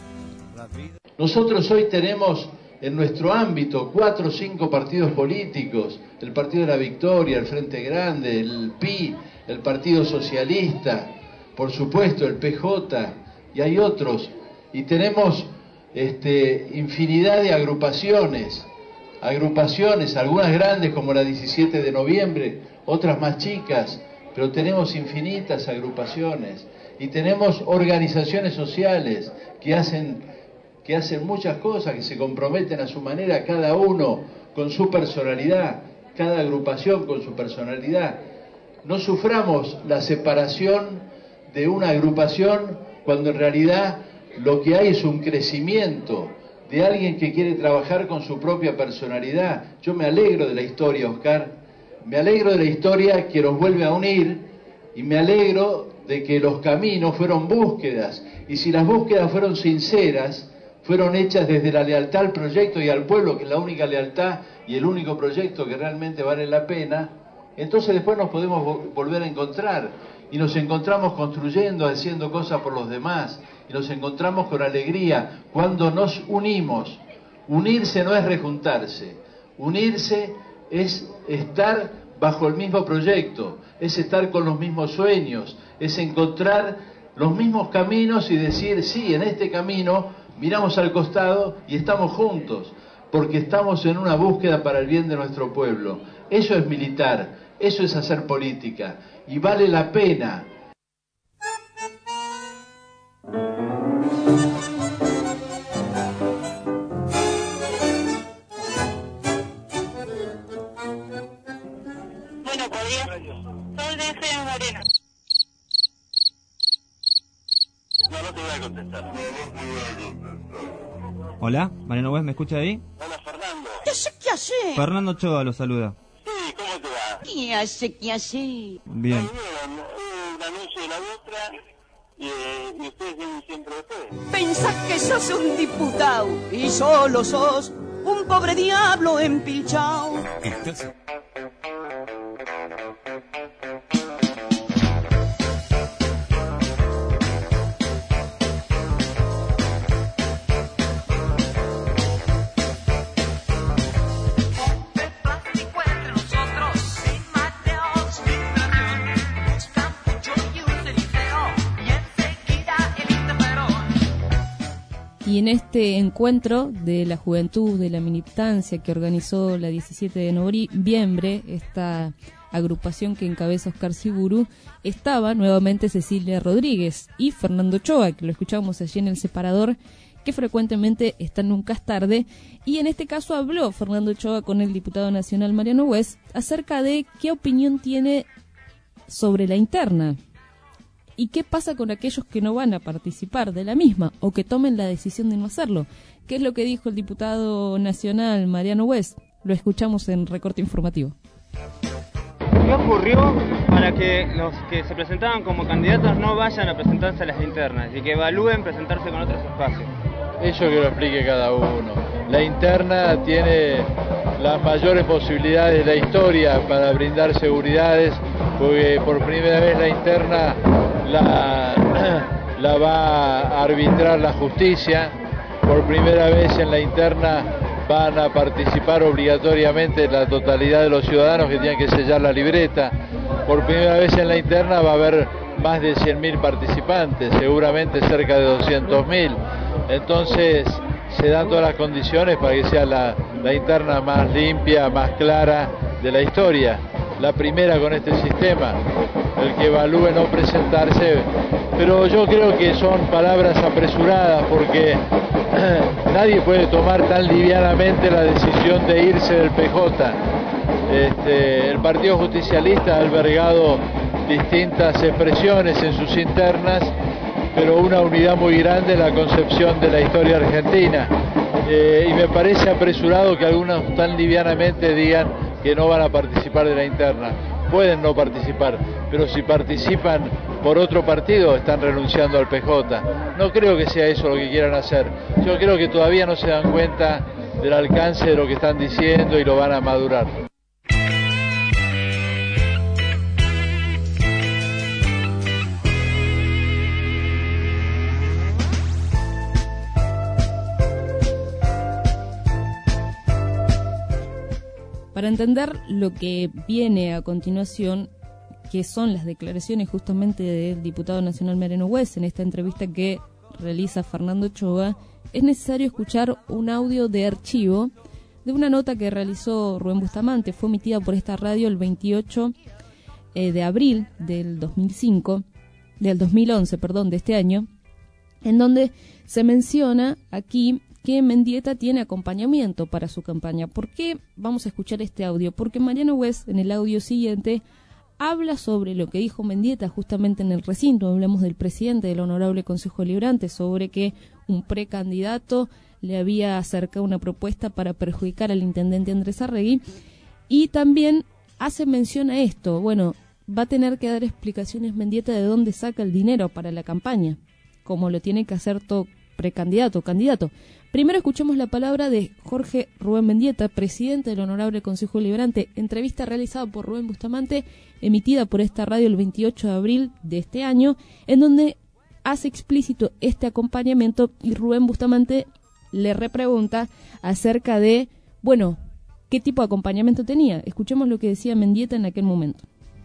Nosotros hoy tenemos en nuestro ámbito cuatro o cinco partidos políticos: el Partido de la Victoria, el Frente Grande, el P I, el Partido Socialista, por supuesto el P J, y hay otros, y tenemos este, infinidad de agrupaciones, agrupaciones, algunas grandes como la diecisiete de noviembre, otras más chicas, pero tenemos infinitas agrupaciones, y tenemos organizaciones sociales que hacen que hacen muchas cosas, que se comprometen a su manera, cada uno con su personalidad, cada agrupación con su personalidad. No suframos la separación de una agrupación cuando en realidad lo que hay es un crecimiento de alguien que quiere trabajar con su propia personalidad. Yo me alegro de la historia, Oscar, me alegro de la historia que nos vuelve a unir, y me alegro de que los caminos fueron búsquedas, y si las búsquedas fueron sinceras, fueron hechas desde la lealtad al proyecto y al pueblo, que es la única lealtad y el único proyecto que realmente vale la pena, entonces después nos podemos vo- volver a encontrar, y nos encontramos construyendo, haciendo cosas por los demás, y nos encontramos con alegría cuando nos unimos. Unirse no es rejuntarse, unirse es estar bajo el mismo proyecto, es estar con los mismos sueños, es encontrar los mismos caminos y decir, sí, en este camino miramos al costado y estamos juntos, porque estamos en una búsqueda para el bien de nuestro pueblo. Eso es militar, eso es hacer política, y vale la pena. Bueno, podría... Soy de F. Moreno. No, no te voy a contestar. contestar. Hola, Mariano West, ¿me escucha ahí? Hola, Fernando. ¿Qué hace? ¿Qué hace? Fernando Ochoa lo saluda. Sí, ¿cómo te va? ¿Qué hace? ¿Qué hace? Bien. Muy bien, un anuncio de la otra y, eh, y ustedes vienen siempre después. Pensás que sos un diputado y solo sos un pobre diablo empilchao. Estás... Y en este encuentro de la juventud, de la militancia que organizó la diecisiete de noviembre, esta agrupación que encabeza Oscar Siburu, estaba nuevamente Cecilia Rodríguez y Fernando Ochoa, que lo escuchábamos allí en el separador, que frecuentemente están nunca es tarde, y en este caso habló Fernando Ochoa con el diputado nacional Mariano West acerca de qué opinión tiene sobre la interna. ¿Y qué pasa con aquellos que no van a participar de la misma o que tomen la decisión de no hacerlo? ¿Qué es lo que dijo el diputado nacional Mariano West? Lo escuchamos en Recorte Informativo. ¿Qué ocurrió para que los que se presentaban como candidatos no vayan a presentarse a las internas y que evalúen presentarse con otros espacios? Eso que lo explique cada uno. La interna tiene las mayores posibilidades de la historia para brindar seguridades, porque por primera vez la interna la, la va a arbitrar la justicia, por primera vez en la interna van a participar obligatoriamente la totalidad de los ciudadanos que tienen que sellar la libreta, por primera vez en la interna va a haber más de cien mil participantes, seguramente cerca de doscientos mil, entonces se dan todas las condiciones para que sea la, la interna más limpia, más clara de la historia, la primera con este sistema, el que evalúe no presentarse, pero yo creo que son palabras apresuradas porque nadie puede tomar tan livianamente la decisión de irse del P J. Este, el Partido Justicialista ha albergado distintas expresiones en sus internas, pero una unidad muy grande en la concepción de la historia argentina. Eh, y me parece apresurado que algunos tan livianamente digan que no van a participar de la interna. Pueden no participar, pero si participan por otro partido están renunciando al P J. No creo que sea eso lo que quieran hacer. Yo creo que todavía no se dan cuenta del alcance de lo que están diciendo y lo van a madurar. Para entender lo que viene a continuación, que son las declaraciones justamente del diputado nacional Mariano West en esta entrevista que realiza Fernando Ochoa, es necesario escuchar un audio de archivo de una nota que realizó Rubén Bustamante. Fue emitida por esta radio el veintiocho de abril del dos mil cinco, del dos mil once, perdón, de este año, en donde se menciona aquí que Mendieta tiene acompañamiento para su campaña. ¿Por qué vamos a escuchar este audio? Porque Mariano West, en el audio siguiente, habla sobre lo que dijo Mendieta justamente en el recinto. Hablamos del presidente del Honorable Consejo Deliberante, sobre que un precandidato le había acercado una propuesta para perjudicar al intendente Andrés Arregui, y también hace mención a esto. Bueno, va a tener que dar explicaciones Mendieta de dónde saca el dinero para la campaña, como lo tiene que hacer todo precandidato o candidato. Primero escuchemos la palabra de Jorge Rubén Mendieta, presidente del Honorable Consejo Deliberante, entrevista realizada por Rubén Bustamante, emitida por esta radio el veintiocho de abril de este año, en donde hace explícito este acompañamiento y Rubén Bustamante le repregunta acerca de, bueno, qué tipo de acompañamiento tenía. Escuchemos lo que decía Mendieta en aquel momento.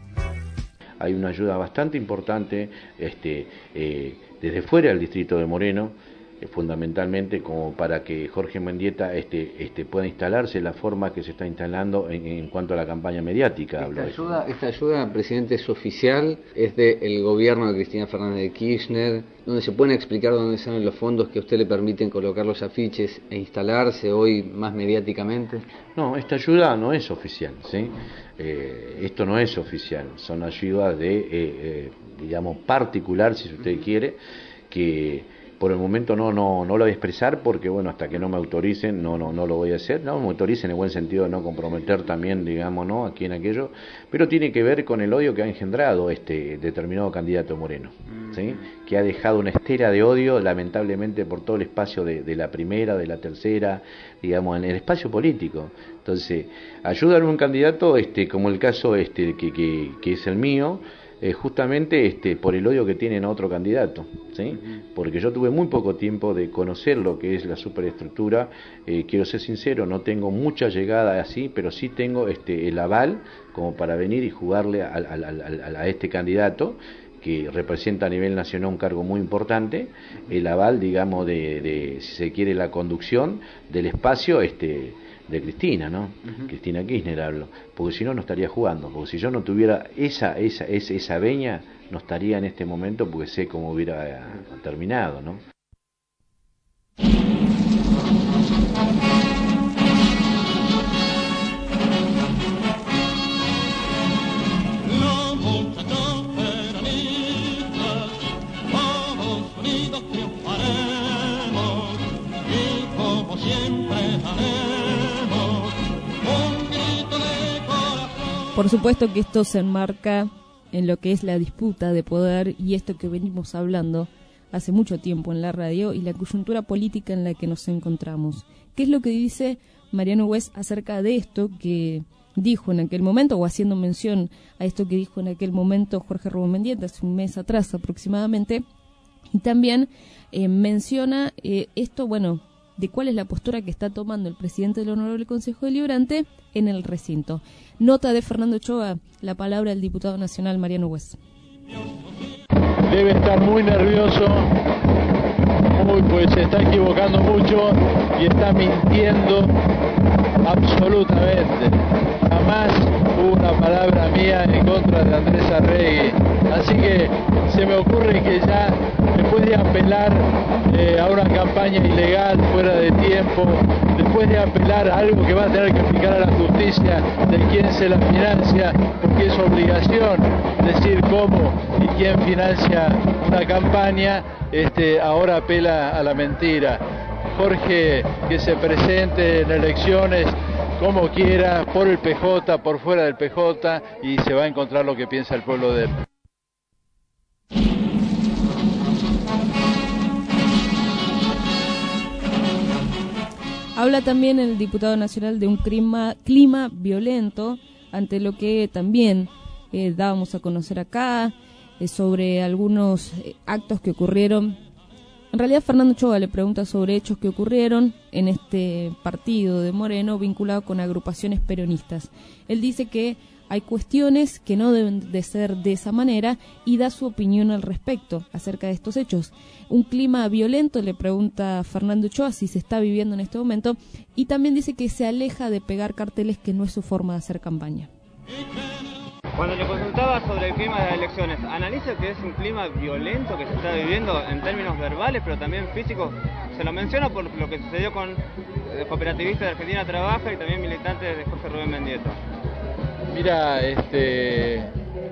Hay una ayuda bastante importante este, eh, desde fuera del distrito de Moreno, fundamentalmente como para que Jorge Mendieta este, este, pueda instalarse la forma que se está instalando en, en cuanto a la campaña mediática. Esta ayuda, esta ayuda, presidente, es oficial, es del gobierno de Cristina Fernández de Kirchner, donde se pueden explicar dónde salen los fondos que a usted le permiten colocar los afiches e instalarse hoy más mediáticamente. No, esta ayuda no es oficial, ¿sí? Eh, esto no es oficial, son ayudas de, eh, eh, digamos, particular, si usted quiere, que por el momento no no no lo voy a expresar porque bueno, hasta que no me autoricen no no no lo voy a hacer, no me autoricen en el buen sentido de no comprometer también, digamos, no aquí en aquello, pero tiene que ver con el odio que ha engendrado este determinado candidato Moreno, ¿sí? Que ha dejado una estera de odio lamentablemente por todo el espacio de, de la primera, de la tercera, digamos, en el espacio político. Entonces, ayudar a un candidato este como el caso este que que, que es el mío, Eh, justamente este por el odio que tienen a otro candidato, ¿sí? Porque yo tuve muy poco tiempo de conocer lo que es la superestructura, eh, quiero ser sincero, no tengo mucha llegada así, pero sí tengo este el aval como para venir y jugarle a, a, a, a este candidato que representa a nivel nacional un cargo muy importante, el aval, digamos, de, de si se quiere, la conducción del espacio este de Cristina, ¿no? Uh-huh. Cristina Kirchner hablo, porque si no, no estaría jugando, porque si yo no tuviera esa esa esa, esa veña, no estaría en este momento, porque sé cómo hubiera terminado, ¿no? Por supuesto que esto se enmarca en lo que es la disputa de poder y esto que venimos hablando hace mucho tiempo en la radio y la coyuntura política en la que nos encontramos. ¿Qué es lo que dice Mariano West acerca de esto que dijo en aquel momento, o haciendo mención a esto que dijo en aquel momento Jorge Rubén Mendieta hace un mes atrás aproximadamente? Y también eh, menciona eh, esto, bueno, de cuál es la postura que está tomando el presidente del Honorable Consejo Deliberante en el recinto. Nota de Fernando Ochoa, la palabra del diputado nacional Mariano West. Debe estar muy nervioso, muy, pues se está equivocando mucho y está mintiendo absolutamente. Jamás hubo una palabra mía en contra de Andrés Arregui. Así que se me ocurre que ya, después de apelar eh, a una campaña ilegal fuera de tiempo, después de apelar a algo que va a tener que explicar a la justicia de quién se la financia, porque es obligación decir cómo y quién financia una campaña, este, ahora apela a la mentira. Jorge, que se presente en elecciones como quiera, por el P J, por fuera del P J, y se va a encontrar lo que piensa el pueblo de él. Habla también el diputado nacional de un clima, clima violento, ante lo que también eh, dábamos a conocer acá, eh, sobre algunos eh, actos que ocurrieron. En realidad, Fernando Ochoa le pregunta sobre hechos que ocurrieron en este partido de Moreno vinculado con agrupaciones peronistas. Él dice que hay cuestiones que no deben de ser de esa manera y da su opinión al respecto acerca de estos hechos. Un clima violento, le pregunta Fernando Ochoa si se está viviendo en este momento, y también dice que se aleja de pegar carteles, que no es su forma de hacer campaña. Cuando le consultaba sobre el clima de las elecciones, ¿analiza que es un clima violento que se está viviendo en términos verbales, pero también físicos? Se lo menciono por lo que sucedió con eh, cooperativistas de Argentina Trabaja y también militantes de Jorge Rubén Mendieta. Mira, este,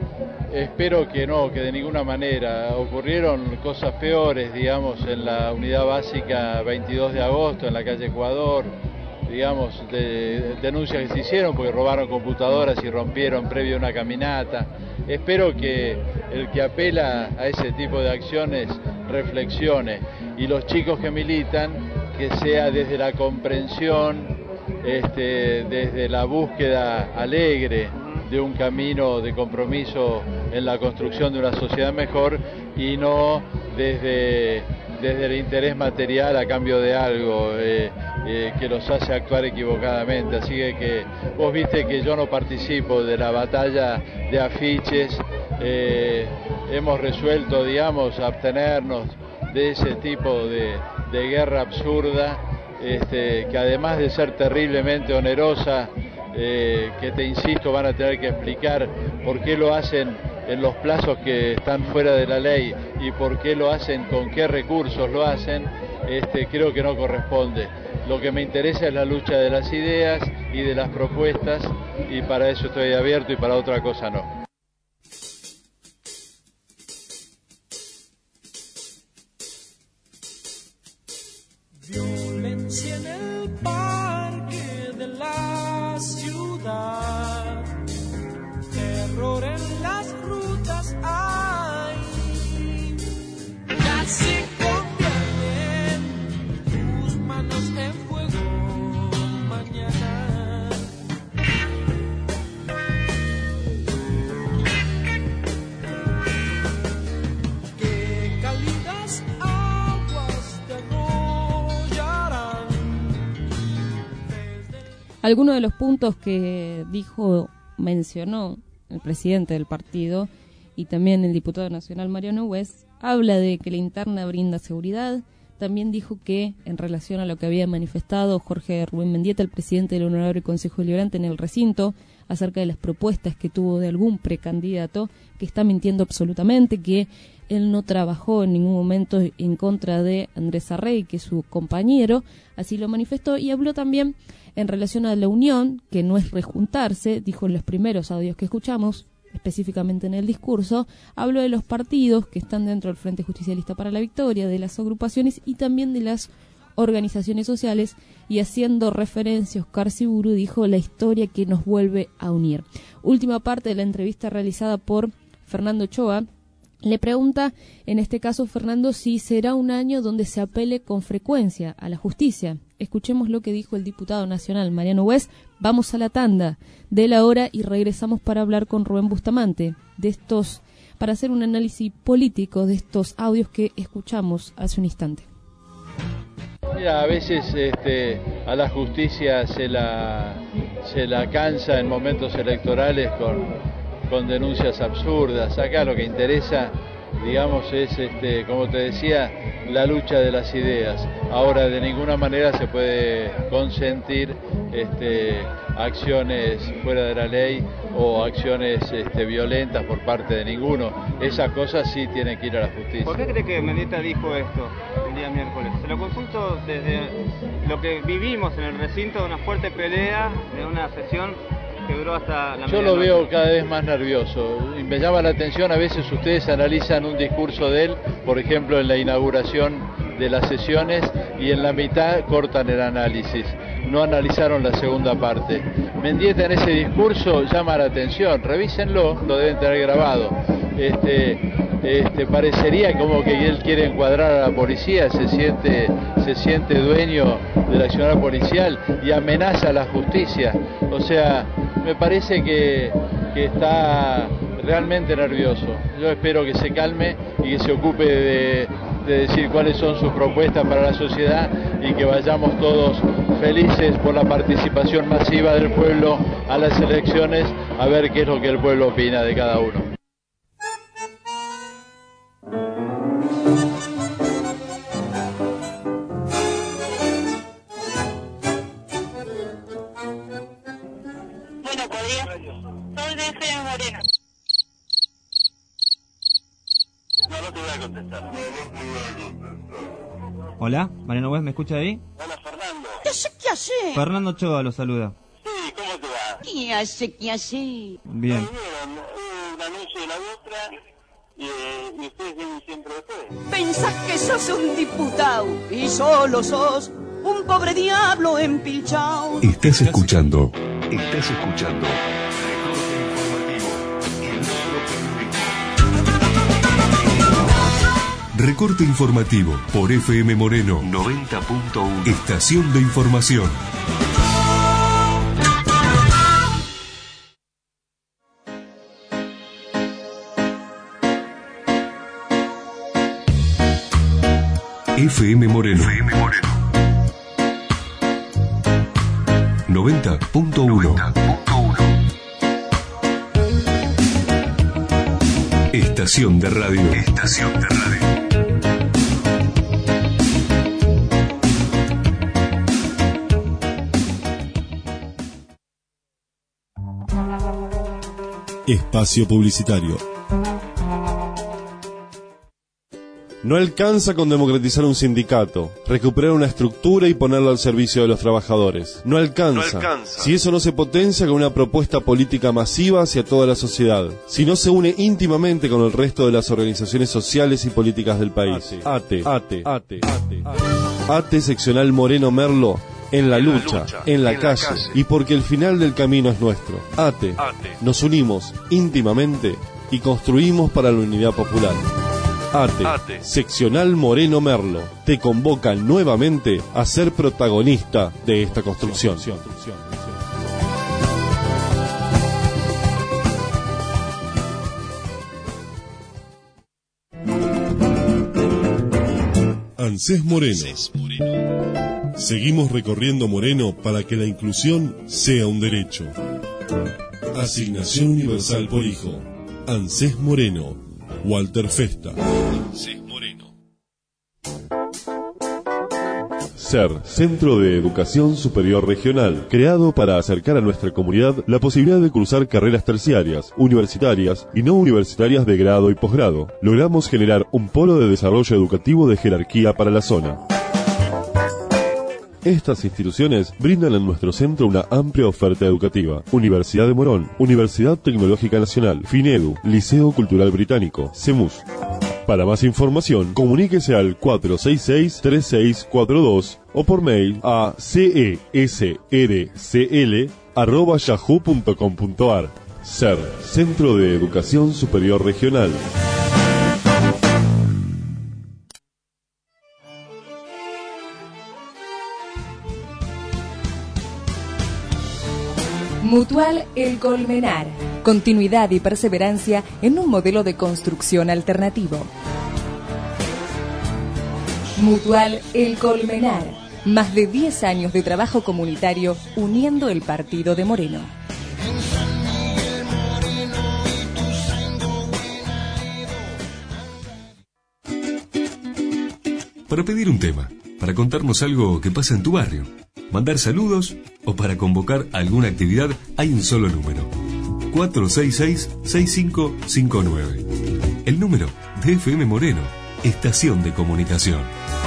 espero que no, que de ninguna manera. Ocurrieron cosas peores, digamos, en la unidad básica veintidós de agosto, en la calle Ecuador, digamos, de, denuncias que se hicieron porque robaron computadoras y rompieron previo a una caminata. Espero que el que apela a ese tipo de acciones reflexione, y los chicos que militan, que sea desde la comprensión, este, desde la búsqueda alegre de un camino de compromiso en la construcción de una sociedad mejor, y no desde, desde el interés material a cambio de algo eh, eh, que los hace actuar equivocadamente. Así que, que vos viste que yo no participo de la batalla de afiches, eh, hemos resuelto, digamos, abstenernos de ese tipo de, de guerra absurda, este, que además de ser terriblemente onerosa, eh, que te insisto van a tener que explicar por qué lo hacen en los plazos que están fuera de la ley y por qué lo hacen, con qué recursos lo hacen, este, creo que no corresponde. Lo que me interesa es la lucha de las ideas y de las propuestas, y para eso estoy abierto y para otra cosa no. si en el parque de la ciudad, terror en las rutas hay, casi convierten tus manos en fuego mañana. Qué cálidas aguas te arrollarán. Algunos de los puntos que dijo, mencionó el presidente del partido y también el diputado nacional Mariano West, habla de que la interna brinda seguridad. También dijo que, en relación a lo que había manifestado Jorge Rubén Mendieta, el presidente del Honorable Consejo Deliberante en el recinto, acerca de las propuestas que tuvo de algún precandidato, que está mintiendo absolutamente, que él no trabajó en ningún momento en contra de Andrés Arrey, que es su compañero, así lo manifestó, y habló también en relación a la unión, que no es rejuntarse, dijo en los primeros audios que escuchamos, específicamente en el discurso, habló de los partidos que están dentro del Frente Justicialista para la Victoria, de las agrupaciones y también de las organizaciones sociales, y haciendo referencia a Oscar Siburu, dijo la historia que nos vuelve a unir. Última parte de la entrevista realizada por Fernando Ochoa. Le pregunta, en este caso, Fernando, si será un año donde se apele con frecuencia a la justicia. Escuchemos lo que dijo el diputado nacional Mariano West. Vamos a la tanda de la hora y regresamos para hablar con Rubén Bustamante de estos, para hacer un análisis político de estos audios que escuchamos hace un instante. Mira, a veces este, a la justicia se la, se la cansa en momentos electorales con, con denuncias absurdas. Acá lo que interesa, digamos, es, este, como te decía, la lucha de las ideas. Ahora, de ninguna manera se puede consentir este, acciones fuera de la ley o acciones este, violentas por parte de ninguno. Esas cosas sí tienen que ir a la justicia. ¿Por qué cree que Mendieta dijo esto el día miércoles? Se lo consulto desde lo que vivimos en el recinto de una fuerte pelea, de una sesión que duró hasta la Yo lo veo cada vez más nervioso. Me llama la atención, a veces ustedes analizan un discurso de él, por ejemplo en la inauguración de las sesiones, y en la mitad cortan el análisis. No analizaron la segunda parte. Mendieta en ese discurso llama la atención, revísenlo, lo deben tener grabado. Este, este, parecería como que él quiere encuadrar a la policía, se siente, se siente dueño del accionar policial y amenaza a la justicia. O sea, me parece que, que está realmente nervioso. Yo espero que se calme y que se ocupe de, de decir cuáles son sus propuestas para la sociedad y que vayamos todos felices por la participación masiva del pueblo a las elecciones, a ver qué es lo que el pueblo opina de cada uno. Hola, Mariano West, ¿me escucha ahí? Hola, Fernando. ¿Qué hace? ¿Qué hace? Fernando Ochoa lo saluda. Sí, ¿cómo te va? ¿Qué hace? ¿Qué hace? Bien. Hubo un anuncio de la otra y, eh, y ustedes vienen siempre después. Pensás que sos un diputado y solo sos un pobre diablo empilchao. Estás escuchando, estás escuchando. Recorte informativo por F M Moreno noventa punto uno. Estación de información. F M Moreno, F M Moreno. noventa punto uno. Estación de radio. Estación de radio. Espacio publicitario. No alcanza con democratizar un sindicato, recuperar una estructura y ponerlo al servicio de los trabajadores. No alcanza, no alcanza. si eso no se potencia con una propuesta política masiva hacia toda la sociedad, si no se une íntimamente con el resto de las organizaciones sociales y políticas del país. ATE, ATE, ATE, ATE, ATE seccional Moreno Merlo. En la lucha, en la calle, y porque el final del camino es nuestro. ATE, nos unimos íntimamente y construimos para la unidad popular. ATE, seccional Moreno Merlo, te convoca nuevamente a ser protagonista de esta construcción. ANSES Moreno. Seguimos recorriendo Moreno para que la inclusión sea un derecho. Asignación universal por hijo. ANSES Moreno. Walter Festa. ANSES Moreno. SER, Centro de Educación Superior Regional, creado para acercar a nuestra comunidad la posibilidad de cursar carreras terciarias, universitarias y no universitarias de grado y posgrado. Logramos generar un polo de desarrollo educativo de jerarquía para la zona. Estas instituciones brindan en nuestro centro una amplia oferta educativa. Universidad de Morón, Universidad Tecnológica Nacional, FINEDU, Liceo Cultural Británico, CEMUS. Para más información, comuníquese al cuatro seis seis, tres seis cuatro dos o por mail a cesrcl arroba yahoo punto com punto ar. SER, Centro de Educación Superior Regional. Mutual El Colmenar. Continuidad y perseverancia en un modelo de construcción alternativo. Mutual El Colmenar. Más de diez años de trabajo comunitario uniendo el partido de Moreno. Para pedir un tema, para contarnos algo que pasa en tu barrio, mandar saludos o para convocar alguna actividad, hay un solo número: cuatro seis seis, seis cinco cinco nueve. El número de F M Moreno, estación de comunicación.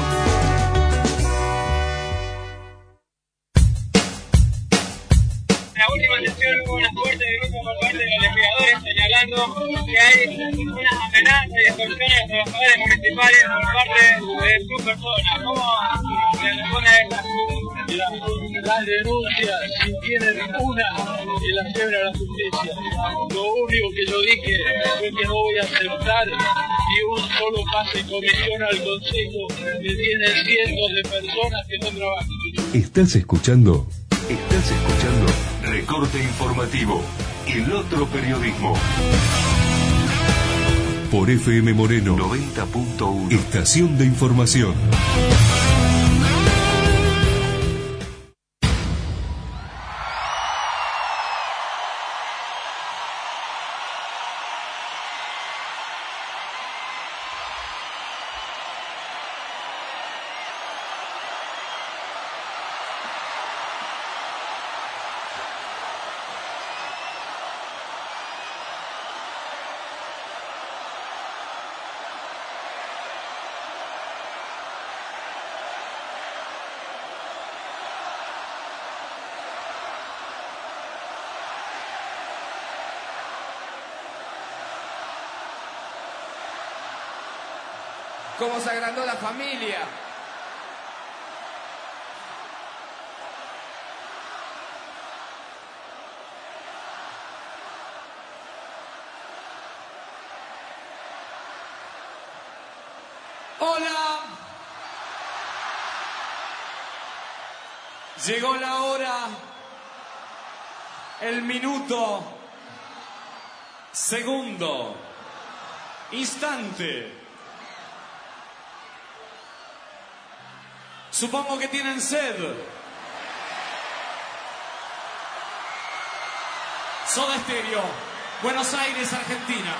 En la última sesión hubo una fuerte denuncia por parte de los investigadores señalando que hay unas amenazas y extorsiones a trabajadores municipales por parte de su persona. ¿Cómo se responde a esta? Las denuncias, si tienen una, que las lleven a la justicia. Lo único que yo dije fue que no voy a aceptar ni un solo pase en comisión al Consejo, que tienen cientos de personas que no trabajan. ¿Estás escuchando? Estás escuchando Recorte Informativo, el otro periodismo. Por F M Moreno noventa punto uno, estación de información. Cómo se agrandó la familia. Hola. Llegó la hora, el minuto, segundo, instante. Supongo que tienen sed. Soda Stereo, Buenos Aires, Argentina.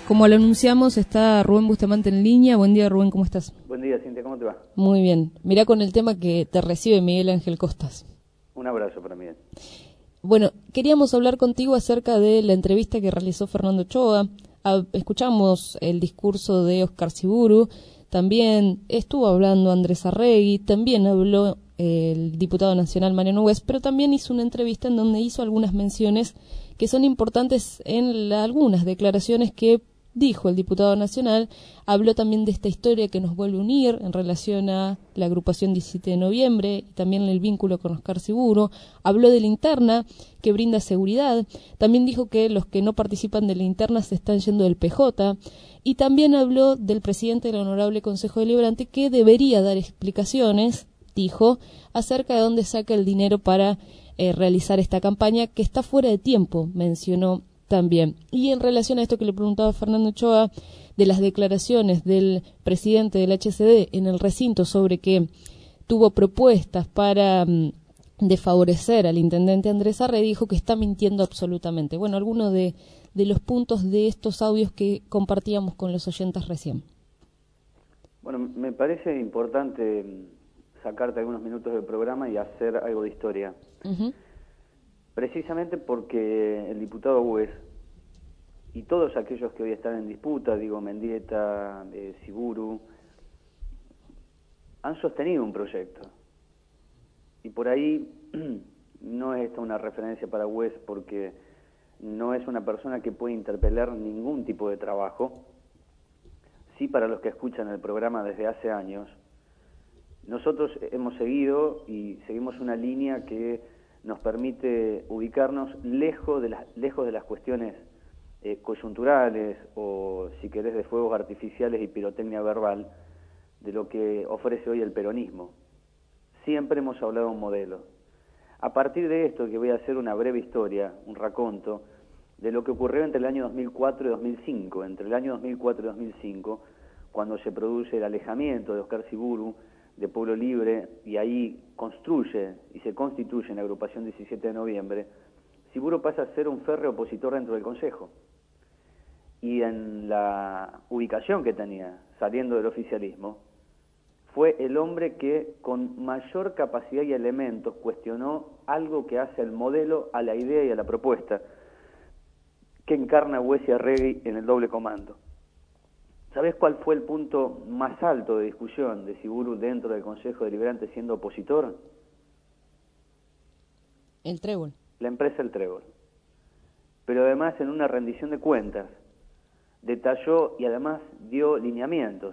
Como lo anunciamos, está Rubén Bustamante en línea. Buen día, Rubén, ¿cómo estás? Buen día, Cintia, ¿cómo te va? Muy bien. Mirá con el tema que te recibe Miguel Ángel Costas. Un abrazo para Miguel. Bueno, queríamos hablar contigo acerca de la entrevista que realizó Fernando Ochoa. Escuchamos el discurso de Oscar Siburu, también estuvo hablando Andrés Arregui, también habló el diputado nacional Mariano West, pero también hizo una entrevista en donde hizo algunas menciones que son importantes en la, algunas declaraciones que dijo el diputado nacional. Habló también de esta historia que nos vuelve a unir en relación a la agrupación diecisiete de noviembre y también el vínculo con Oscar Siburu. Habló de la interna que brinda seguridad. También dijo que los que no participan de la interna se están yendo del P J. Y también habló del presidente del Honorable Consejo Deliberante que debería dar explicaciones, dijo, acerca de dónde saca el dinero para eh, realizar esta campaña que está fuera de tiempo, mencionó también. Y en relación a esto que le preguntaba Fernando Ochoa, de las declaraciones del presidente del H C D en el recinto sobre que tuvo propuestas para um, desfavorecer al intendente Andrés Arregui, dijo que está mintiendo absolutamente. Bueno, algunos de, de los puntos de estos audios que compartíamos con los oyentes recién. Bueno, me parece importante sacarte algunos minutos del programa y hacer algo de historia. Uh-huh. Precisamente porque el diputado West y todos aquellos que hoy están en disputa, digo Mendieta, eh, Siburu, han sostenido un proyecto. Y por ahí no es esta una referencia para West porque no es una persona que puede interpelar ningún tipo de trabajo. Sí, para los que escuchan el programa desde hace años, nosotros hemos seguido y seguimos una línea que nos permite ubicarnos lejos de las, lejos de las cuestiones eh, coyunturales o, si querés, de fuegos artificiales y pirotecnia verbal de lo que ofrece hoy el peronismo. Siempre hemos hablado de un modelo. A partir de esto, que voy a hacer una breve historia, un raconto, de lo que ocurrió entre el año dos mil cuatro y dos mil cinco. Entre el año dos mil cuatro y dos mil cinco, cuando se produce el alejamiento de Oscar Siburu de Pueblo Libre, y ahí construye y se constituye en la agrupación diecisiete de noviembre, Siburu pasa a ser un férreo opositor dentro del Consejo. Y en la ubicación que tenía, saliendo del oficialismo, fue el hombre que con mayor capacidad y elementos cuestionó algo que hace al modelo, a la idea y a la propuesta que encarna West y Arregui en el doble comando. ¿Sabés cuál fue el punto más alto de discusión de Siburu dentro del Consejo Deliberante siendo opositor? El Trébol. La empresa El Trébol. Pero además en una rendición de cuentas detalló y además dio lineamientos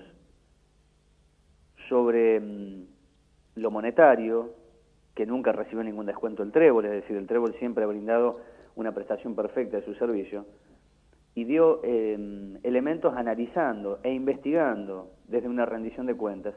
sobre mmm, lo monetario, que nunca recibió ningún descuento el Trébol, es decir, el Trébol siempre ha brindado una prestación perfecta de su servicio, y dio eh, elementos analizando e investigando desde una rendición de cuentas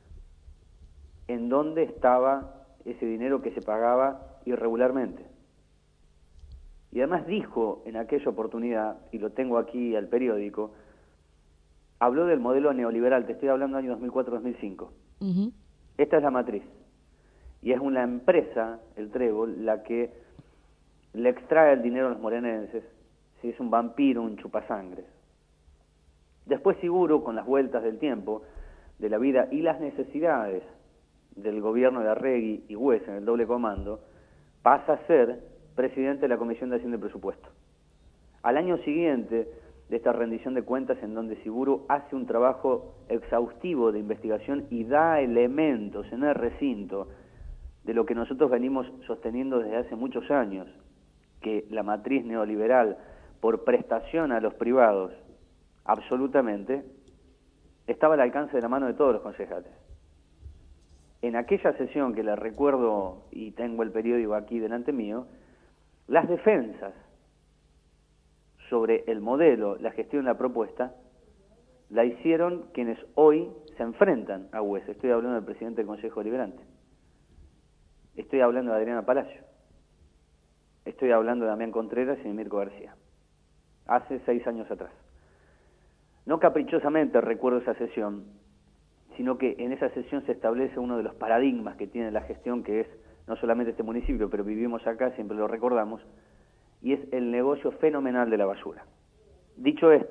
en dónde estaba ese dinero que se pagaba irregularmente. Y además dijo en aquella oportunidad, y lo tengo aquí al periódico, habló del modelo neoliberal, te estoy hablando del año dos mil cuatro a dos mil cinco. Uh-huh. Esta es la matriz. Y es una empresa, el Trébol, la que le extrae el dinero a los morenenses, si es un vampiro, un chupasangres. Después Siburu, con las vueltas del tiempo, de la vida y las necesidades del gobierno de Arregui y West en el doble comando, pasa a ser presidente de la Comisión de Hacienda y Presupuesto. Al año siguiente de esta rendición de cuentas, en donde Siburu hace un trabajo exhaustivo de investigación y da elementos en el recinto de lo que nosotros venimos sosteniendo desde hace muchos años, que la matriz neoliberal, por prestación a los privados, absolutamente, estaba al alcance de la mano de todos los concejales. En aquella sesión, que la recuerdo y tengo el periódico aquí delante mío, las defensas sobre el modelo, la gestión, la propuesta, la hicieron quienes hoy se enfrentan a West. Estoy hablando del presidente del Consejo Deliberante. Estoy hablando de Adriana Palacio. Estoy hablando de Damián Contreras y de Mirko García. Hace seis años atrás. No caprichosamente recuerdo esa sesión, sino que en esa sesión se establece uno de los paradigmas que tiene la gestión, que es no solamente este municipio, pero vivimos acá, siempre lo recordamos, y es el negocio fenomenal de la basura. Dicho esto,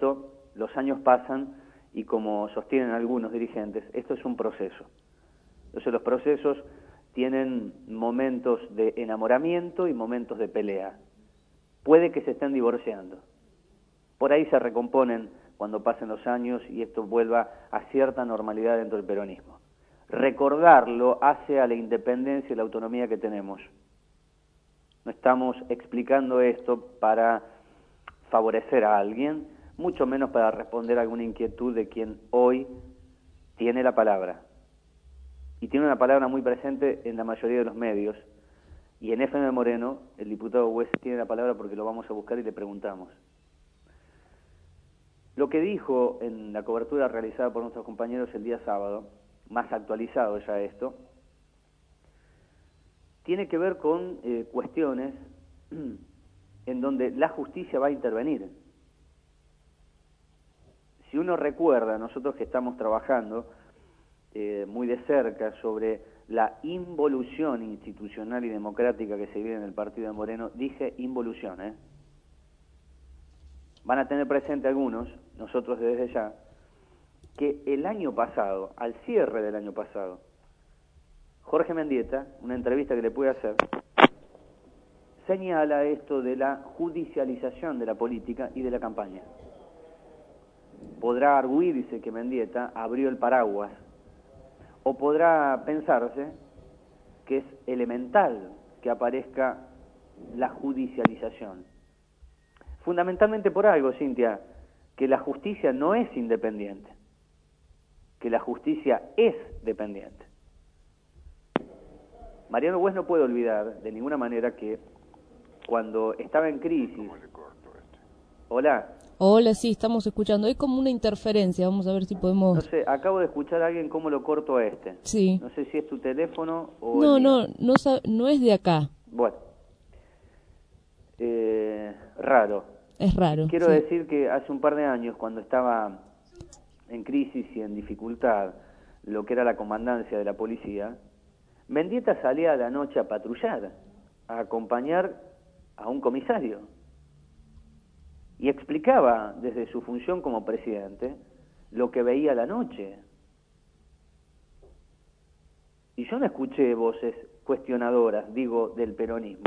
los años pasan y como sostienen algunos dirigentes, esto es un proceso. Entonces los procesos tienen momentos de enamoramiento y momentos de pelea. Puede que se estén divorciando. Por ahí se recomponen cuando pasen los años y esto vuelva a cierta normalidad dentro del peronismo. Recordarlo hace a la independencia y la autonomía que tenemos. No estamos explicando esto para favorecer a alguien, mucho menos para responder a alguna inquietud de quien hoy tiene la palabra. Y tiene una palabra muy presente en la mayoría de los medios. Y en F M Moreno, el diputado West tiene la palabra porque lo vamos a buscar y le preguntamos. Lo que dijo en la cobertura realizada por nuestros compañeros el día sábado, más actualizado ya esto, tiene que ver con eh, cuestiones en donde la justicia va a intervenir. Si uno recuerda, nosotros que estamos trabajando eh, muy de cerca sobre la involución institucional y democrática que se vive en el partido de Moreno, dije involución, ¿eh? Van a tener presente algunos, nosotros desde ya, que el año pasado, al cierre del año pasado, Jorge Mendieta, una entrevista que le pude hacer, señala esto de la judicialización de la política y de la campaña. Podrá arguirse que Mendieta abrió el paraguas, o podrá pensarse que es elemental que aparezca la judicialización. Fundamentalmente por algo, Cintia, que la justicia no es independiente, que la justicia es dependiente. Mariano West no puede olvidar de ninguna manera que cuando estaba en crisis... Hola. Hola, sí, estamos escuchando. Hay como una interferencia, vamos a ver si podemos... No sé, acabo de escuchar a alguien cómo lo corto a este. Sí. No sé si es tu teléfono o... No, el no, mío. no, no es de acá. Bueno. Eh, raro. Es raro. Quiero sí. decir que hace un par de años, cuando estaba en crisis y en dificultad, lo que era la comandancia de la policía, Mendieta salía a la noche a patrullar, a acompañar a un comisario. Y explicaba desde su función como presidente lo que veía a la noche. Y yo no escuché voces cuestionadoras, digo, del peronismo.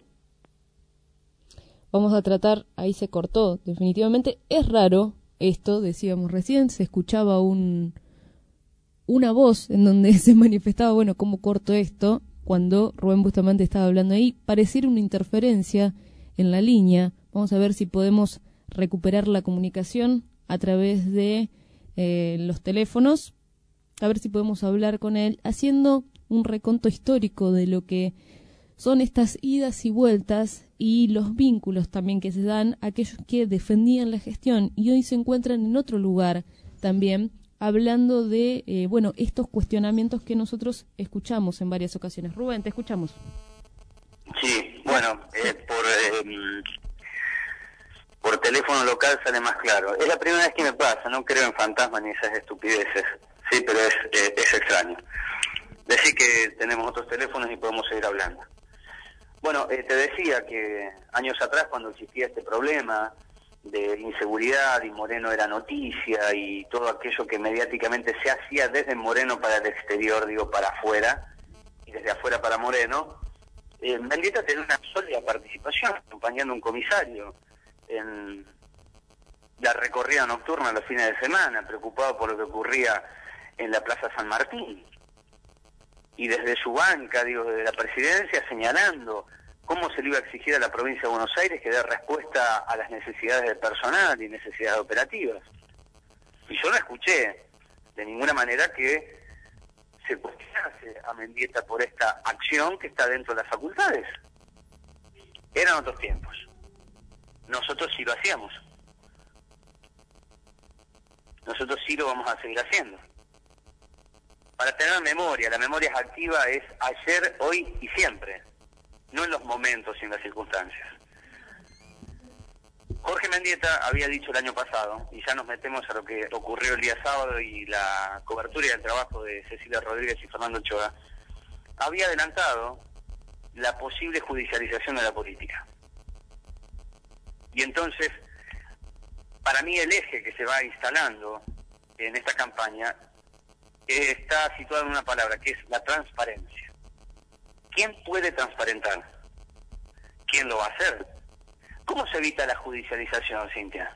Vamos a tratar, ahí se cortó, definitivamente. Es raro esto, decíamos recién, se escuchaba un una voz en donde se manifestaba, bueno, cómo corto esto, cuando Rubén Bustamante estaba hablando ahí, pareciera una interferencia en la línea. Vamos a ver si podemos recuperar la comunicación a través de eh, los teléfonos, a ver si podemos hablar con él, haciendo un reconto histórico de lo que son estas idas y vueltas y los vínculos también que se dan a aquellos que defendían la gestión y hoy se encuentran en otro lugar también, hablando de, eh, bueno, estos cuestionamientos que nosotros escuchamos en varias ocasiones. Rubén, te escuchamos. Sí, bueno, eh, por eh, por teléfono local sale más claro. Es la primera vez que me pasa, no creo en fantasmas ni esas estupideces, sí, pero es, eh, es extraño. Decir que tenemos otros teléfonos y podemos seguir hablando. Bueno, eh, te decía que años atrás, cuando existía este problema de inseguridad y Moreno era noticia y todo aquello que mediáticamente se hacía desde Moreno para el exterior, digo, para afuera, y desde afuera para Moreno, eh, Mendieta tenía una sólida participación, acompañando a un comisario en la recorrida nocturna los fines de semana, preocupado por lo que ocurría en la Plaza San Martín. Y desde su banca, digo, desde la presidencia, señalando cómo se le iba a exigir a la provincia de Buenos Aires que dé respuesta a las necesidades del personal y necesidades operativas. Y yo no escuché de ninguna manera que se cuestionase a Mendieta por esta acción que está dentro de las facultades. Eran otros tiempos. Nosotros sí lo hacíamos. Nosotros sí lo vamos a seguir haciendo. Para tener memoria, la memoria activa es ayer, hoy y siempre, no en los momentos y en las circunstancias. Jorge Mendieta había dicho el año pasado, y ya nos metemos a lo que ocurrió el día sábado y la cobertura y el trabajo de Cecilia Rodríguez y Fernando Ochoa, había adelantado la posible judicialización de la política. Y entonces, para mí el eje que se va instalando en esta campaña eh, está situado en una palabra, que es la transparencia. ¿Quién puede transparentar? ¿Quién lo va a hacer? ¿Cómo se evita la judicialización, Cintia?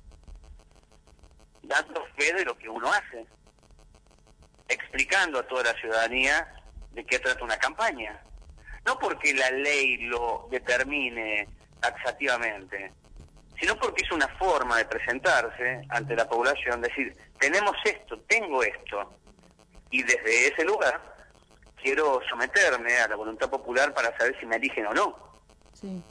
Dando fe de lo que uno hace, explicando a toda la ciudadanía de qué trata una campaña. No porque la ley lo determine taxativamente, sino porque es una forma de presentarse ante la población, decir, tenemos esto, tengo esto, y desde ese lugar quiero someterme a la voluntad popular para saber si me eligen o no. Sí.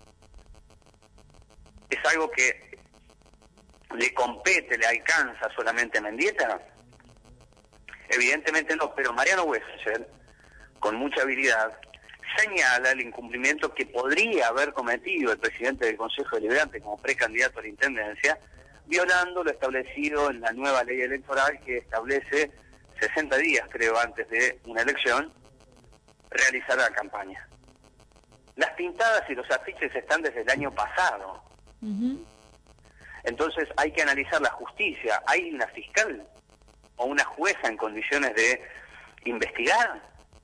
¿Es algo que le compete, le alcanza solamente a Mendieta? Evidentemente no, pero Mariano Wessel, con mucha habilidad, señala el incumplimiento que podría haber cometido el presidente del Consejo Deliberante como precandidato a la Intendencia, violando lo establecido en la nueva ley electoral que establece sesenta días, creo, antes de una elección, realizar la campaña. Las pintadas y los afiches están desde el año pasado. Uh-huh. Entonces hay que analizar la justicia. ¿Hay una fiscal o una jueza en condiciones de investigar?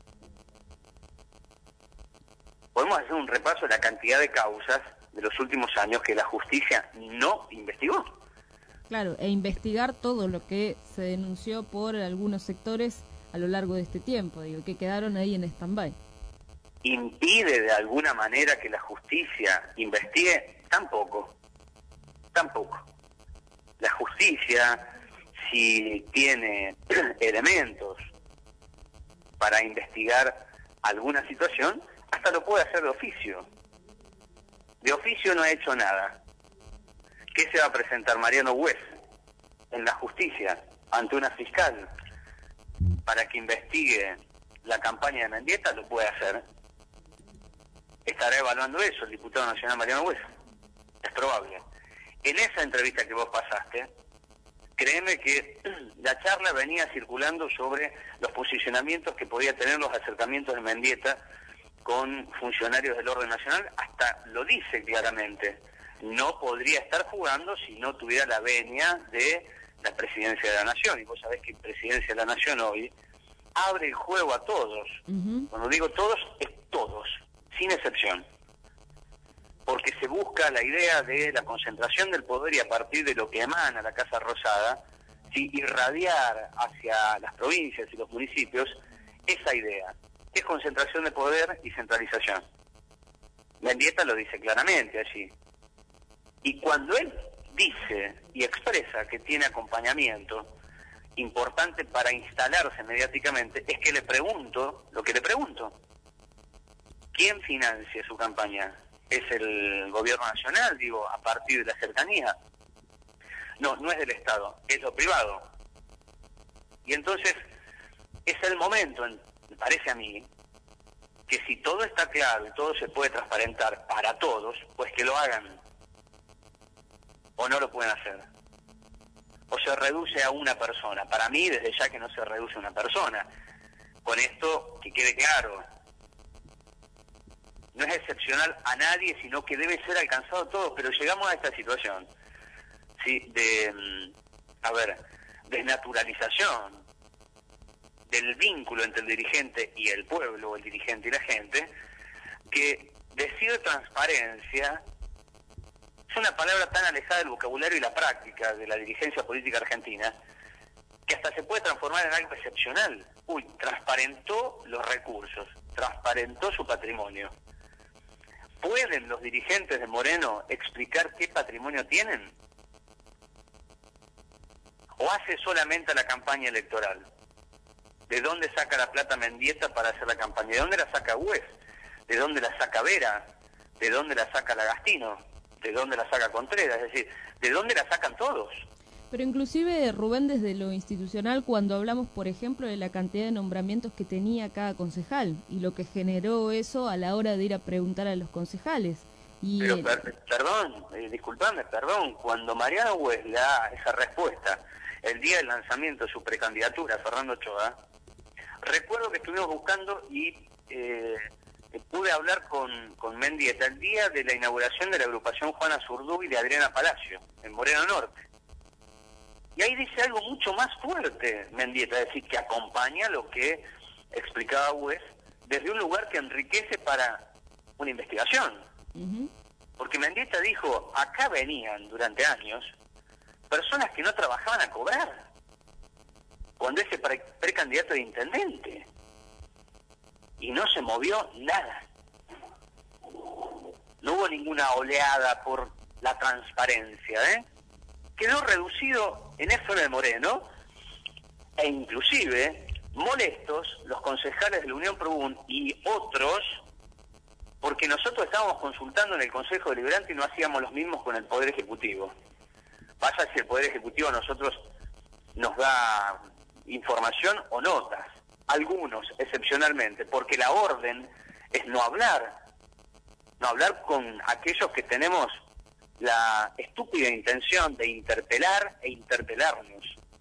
Podemos hacer un repaso de la cantidad de causas de los últimos años que la justicia no investigó. Claro, e investigar todo lo que se denunció por algunos sectores a lo largo de este tiempo, digo, que quedaron ahí en stand-by. ¿Impide de alguna manera que la justicia investigue? Tampoco, tampoco. La justicia, si tiene elementos para investigar alguna situación, hasta lo puede hacer de oficio. De oficio no ha hecho nada. ¿Qué se va a presentar Mariano Wessel en la justicia ante una fiscal para que investigue la campaña de Mendieta? Lo puede hacer. Estará evaluando eso el diputado nacional Mariano Wessel. Es probable. En esa entrevista que vos pasaste, créeme que la charla venía circulando sobre los posicionamientos que podía tener los acercamientos de Mendieta con funcionarios del orden nacional. Hasta lo dice claramente. No podría estar jugando si no tuviera la venia de la presidencia de la nación. Y vos sabés que presidencia de la nación hoy abre el juego a todos. Uh-huh. Cuando digo todos, es todos, sin excepción. Porque se busca la idea de la concentración del poder y a partir de lo que emana la Casa Rosada, ¿sí?, irradiar hacia las provincias y los municipios esa idea, que es concentración de poder y centralización. Mendieta lo dice claramente allí. Y cuando él dice y expresa que tiene acompañamiento importante para instalarse mediáticamente, es que le pregunto lo que le pregunto. ¿Quién financia su campaña? ¿Es el gobierno nacional, digo, a partir de la cercanía? No, no es del Estado, es lo privado. Y entonces es el momento, me parece a mí, que si todo está claro y todo se puede transparentar para todos, pues que lo hagan. ¿O no lo pueden hacer? ¿O se reduce a una persona? Para mí, desde ya que no se reduce a una persona. Con esto, que quede claro, no es excepcional a nadie, sino que debe ser alcanzado a todos. Pero llegamos a esta situación, ¿sí?, de, a ver, desnaturalización del vínculo entre el dirigente y el pueblo, o el dirigente y la gente, que decir transparencia es una palabra tan alejada del vocabulario y la práctica de la dirigencia política argentina, que hasta se puede transformar en algo excepcional. Uy, transparentó los recursos, transparentó su patrimonio. ¿Pueden los dirigentes de Moreno explicar qué patrimonio tienen? ¿O hace solamente la campaña electoral? ¿De dónde saca la plata Mendieta para hacer la campaña? ¿De dónde la saca Wes? ¿De dónde la saca Vera? ¿De dónde la saca Lagastino? ¿De dónde la saca Contreras? Es decir, ¿de dónde la sacan todos? Pero inclusive, Rubén, desde lo institucional, cuando hablamos, por ejemplo, de la cantidad de nombramientos que tenía cada concejal y lo que generó eso a la hora de ir a preguntar a los concejales. Y Pero, per perdón, eh, disculpame, perdón, cuando Mariano Wes le da esa respuesta el día del lanzamiento de su precandidatura, Fernando Ochoa, recuerdo que estuvimos buscando y eh, pude hablar con, con Mendieta el día de la inauguración de la agrupación Juana Zurduy y de Adriana Palacio, en Moreno Norte. Y ahí dice algo mucho más fuerte Mendieta, es decir, que acompaña lo que explicaba Wes desde un lugar que enriquece para una investigación. Uh-huh. Porque Mendieta dijo, acá venían durante años personas que no trabajaban a cobrar, cuando ese pre- precandidato de intendente, y no se movió nada. No hubo ninguna oleada por la transparencia, ¿eh? Quedó reducido en F M Moreno, e inclusive molestos los concejales de la Unión Probún y otros, porque nosotros estábamos consultando en el Consejo Deliberante y no hacíamos los mismos con el Poder Ejecutivo. Pasa si el Poder Ejecutivo a nosotros nos da información o notas, algunos excepcionalmente, porque la orden es no hablar, no hablar con aquellos que tenemos la estúpida intención de interpelar e interpelarnos.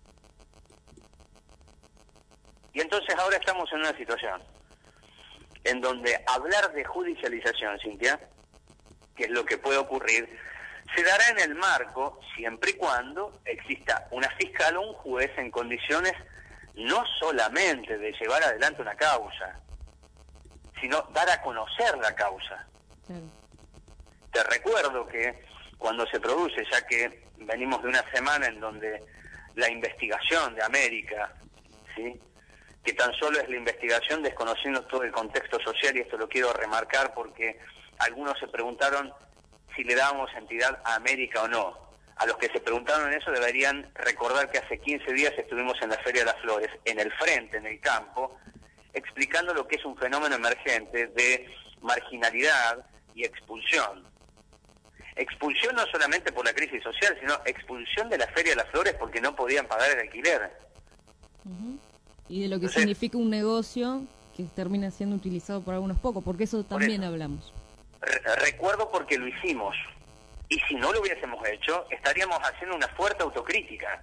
Y entonces ahora estamos en una situación en donde hablar de judicialización, Cintia, que es lo que puede ocurrir, se dará en el marco siempre y cuando exista una fiscal o un juez en condiciones no solamente de llevar adelante una causa, sino dar a conocer la causa. Sí. Te recuerdo que cuando se produce, ya que venimos de una semana en donde la investigación de América, ¿sí?, que tan solo es la investigación desconociendo todo el contexto social, y esto lo quiero remarcar porque algunos se preguntaron si le dábamos entidad a América o no. A los que se preguntaron eso deberían recordar que hace quince días estuvimos en la Feria de las Flores, en el frente, en el campo, explicando lo que es un fenómeno emergente de marginalidad y expulsión. Expulsión no solamente por la crisis social, sino expulsión de la Feria de las Flores porque no podían pagar el alquiler. Uh-huh. Y de lo que Entonces, significa un negocio que termina siendo utilizado por algunos pocos, porque eso también eso. hablamos. Re- recuerdo porque lo hicimos. Y si no lo hubiésemos hecho, estaríamos haciendo una fuerte autocrítica.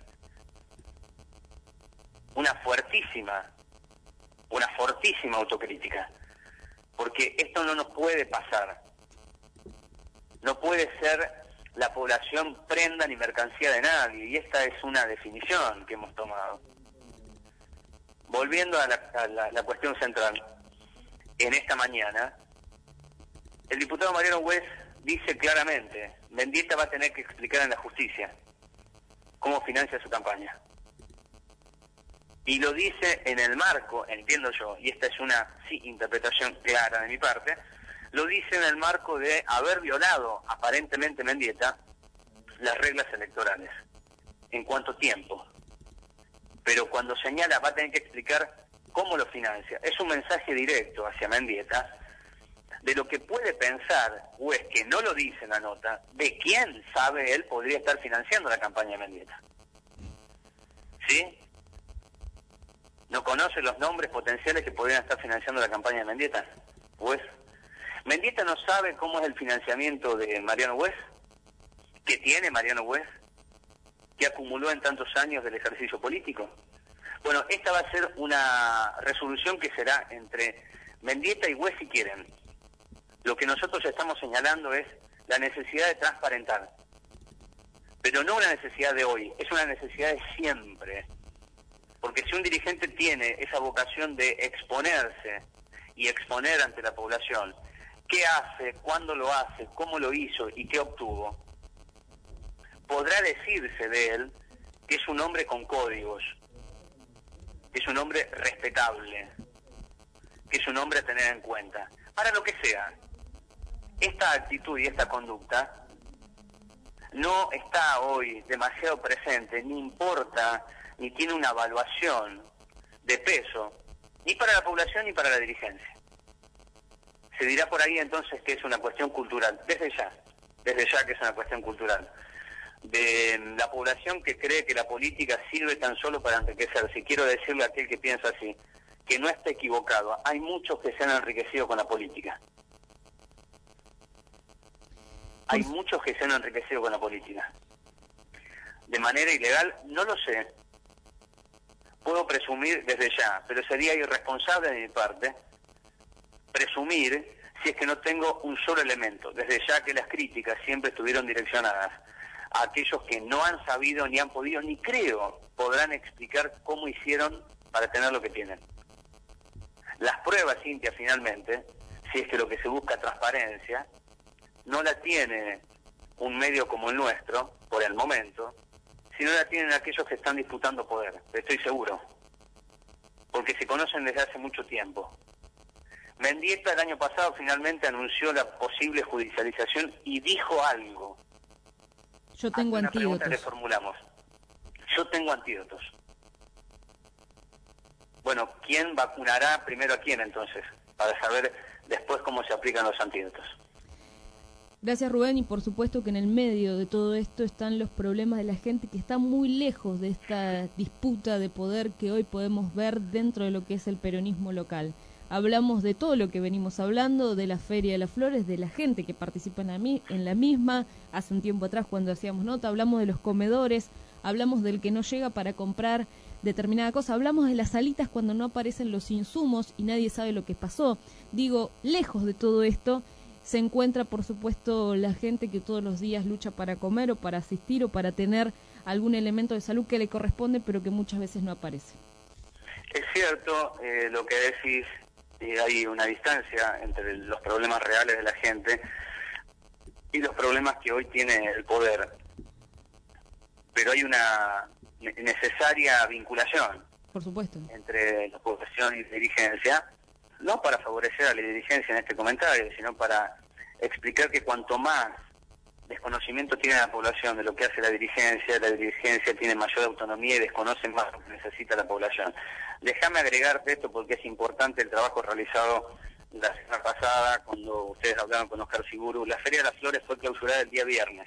Una fuertísima, una fortísima autocrítica. Porque esto no nos puede pasar. No puede ser la población prenda ni mercancía de nadie. Y esta es una definición que hemos tomado. Volviendo a la, a la, la cuestión central, en esta mañana, el diputado Mariano Wes dice claramente, Mendieta va a tener que explicar en la justicia cómo financia su campaña. Y lo dice en el marco, entiendo yo, y esta es una sí interpretación clara de mi parte, lo dice en el marco de haber violado aparentemente Mendieta las reglas electorales. ¿En cuánto tiempo? Pero cuando señala va a tener que explicar cómo lo financia. Es un mensaje directo hacia Mendieta de lo que puede pensar, o es que no lo dice en la nota, de quién sabe él podría estar financiando la campaña de Mendieta. ¿Sí? ¿No conoce los nombres potenciales que podrían estar financiando la campaña de Mendieta? Pues, ¿Mendieta no sabe cómo es el financiamiento de Mariano Wes? ¿Qué tiene Mariano Wes? Que acumuló en tantos años del ejercicio político. Bueno, esta va a ser una resolución que será entre Mendieta y Wes si quieren. Lo que nosotros estamos señalando es la necesidad de transparentar, pero no una necesidad de hoy, es una necesidad de siempre. Porque si un dirigente tiene esa vocación de exponerse y exponer ante la población qué hace, cuándo lo hace, cómo lo hizo y qué obtuvo, podrá decirse de él que es un hombre con códigos, que es un hombre respetable, que es un hombre a tener en cuenta. Para lo que sea, esta actitud y esta conducta no está hoy demasiado presente, ni importa, ni tiene una evaluación de peso, ni para la población ni para la dirigencia. Se dirá por ahí entonces que es una cuestión cultural, desde ya, desde ya que es una cuestión cultural, de la población que cree que la política sirve tan solo para enriquecerse. Y quiero decirle a aquel que piensa así, que no está equivocado. Hay muchos que se han enriquecido con la política. Hay muchos que se han enriquecido con la política. De manera ilegal, no lo sé. Puedo presumir desde ya, pero sería irresponsable de mi parte presumir si es que no tengo un solo elemento. Desde ya que las críticas siempre estuvieron direccionadas a aquellos que no han sabido, ni han podido, ni creo podrán explicar cómo hicieron para tener lo que tienen. Las pruebas, Cintia, finalmente, si es que lo que se busca transparencia, no la tiene un medio como el nuestro, por el momento, sino la tienen aquellos que están disputando poder, estoy seguro, porque se conocen desde hace mucho tiempo. Mendieta el año pasado finalmente anunció la posible judicialización y dijo algo. Yo tengo Una antídotos. pregunta que formulamos. Yo tengo antídotos. Bueno, ¿quién vacunará primero a quién entonces? Para saber después cómo se aplican los antídotos. Gracias, Rubén, y por supuesto que en el medio de todo esto están los problemas de la gente que está muy lejos de esta disputa de poder que hoy podemos ver dentro de lo que es el peronismo local. Hablamos de todo lo que venimos hablando, de la Feria de las Flores, de la gente que participa en la, mi- en la misma. Hace un tiempo atrás, cuando hacíamos nota, hablamos de los comedores, hablamos del que no llega para comprar determinada cosa, hablamos de las salitas cuando no aparecen los insumos y nadie sabe lo que pasó. Digo, lejos de todo esto se encuentra, por supuesto, la gente que todos los días lucha para comer o para asistir o para tener algún elemento de salud que le corresponde, pero que muchas veces no aparece. Es cierto eh, lo que decís, eh, hay una distancia entre los problemas reales de la gente y los problemas que hoy tiene el poder, pero hay una ne- necesaria vinculación, por supuesto, entre la población y la dirigencia, no para favorecer a la dirigencia en este comentario, sino para explicar que cuanto más desconocimiento tiene la población de lo que hace la dirigencia, la dirigencia tiene mayor autonomía y desconoce más lo que necesita la población. Déjame agregarte esto porque es importante el trabajo realizado la semana pasada cuando ustedes hablaban con Oscar Siguru. La Feria de las Flores fue clausurada el día viernes.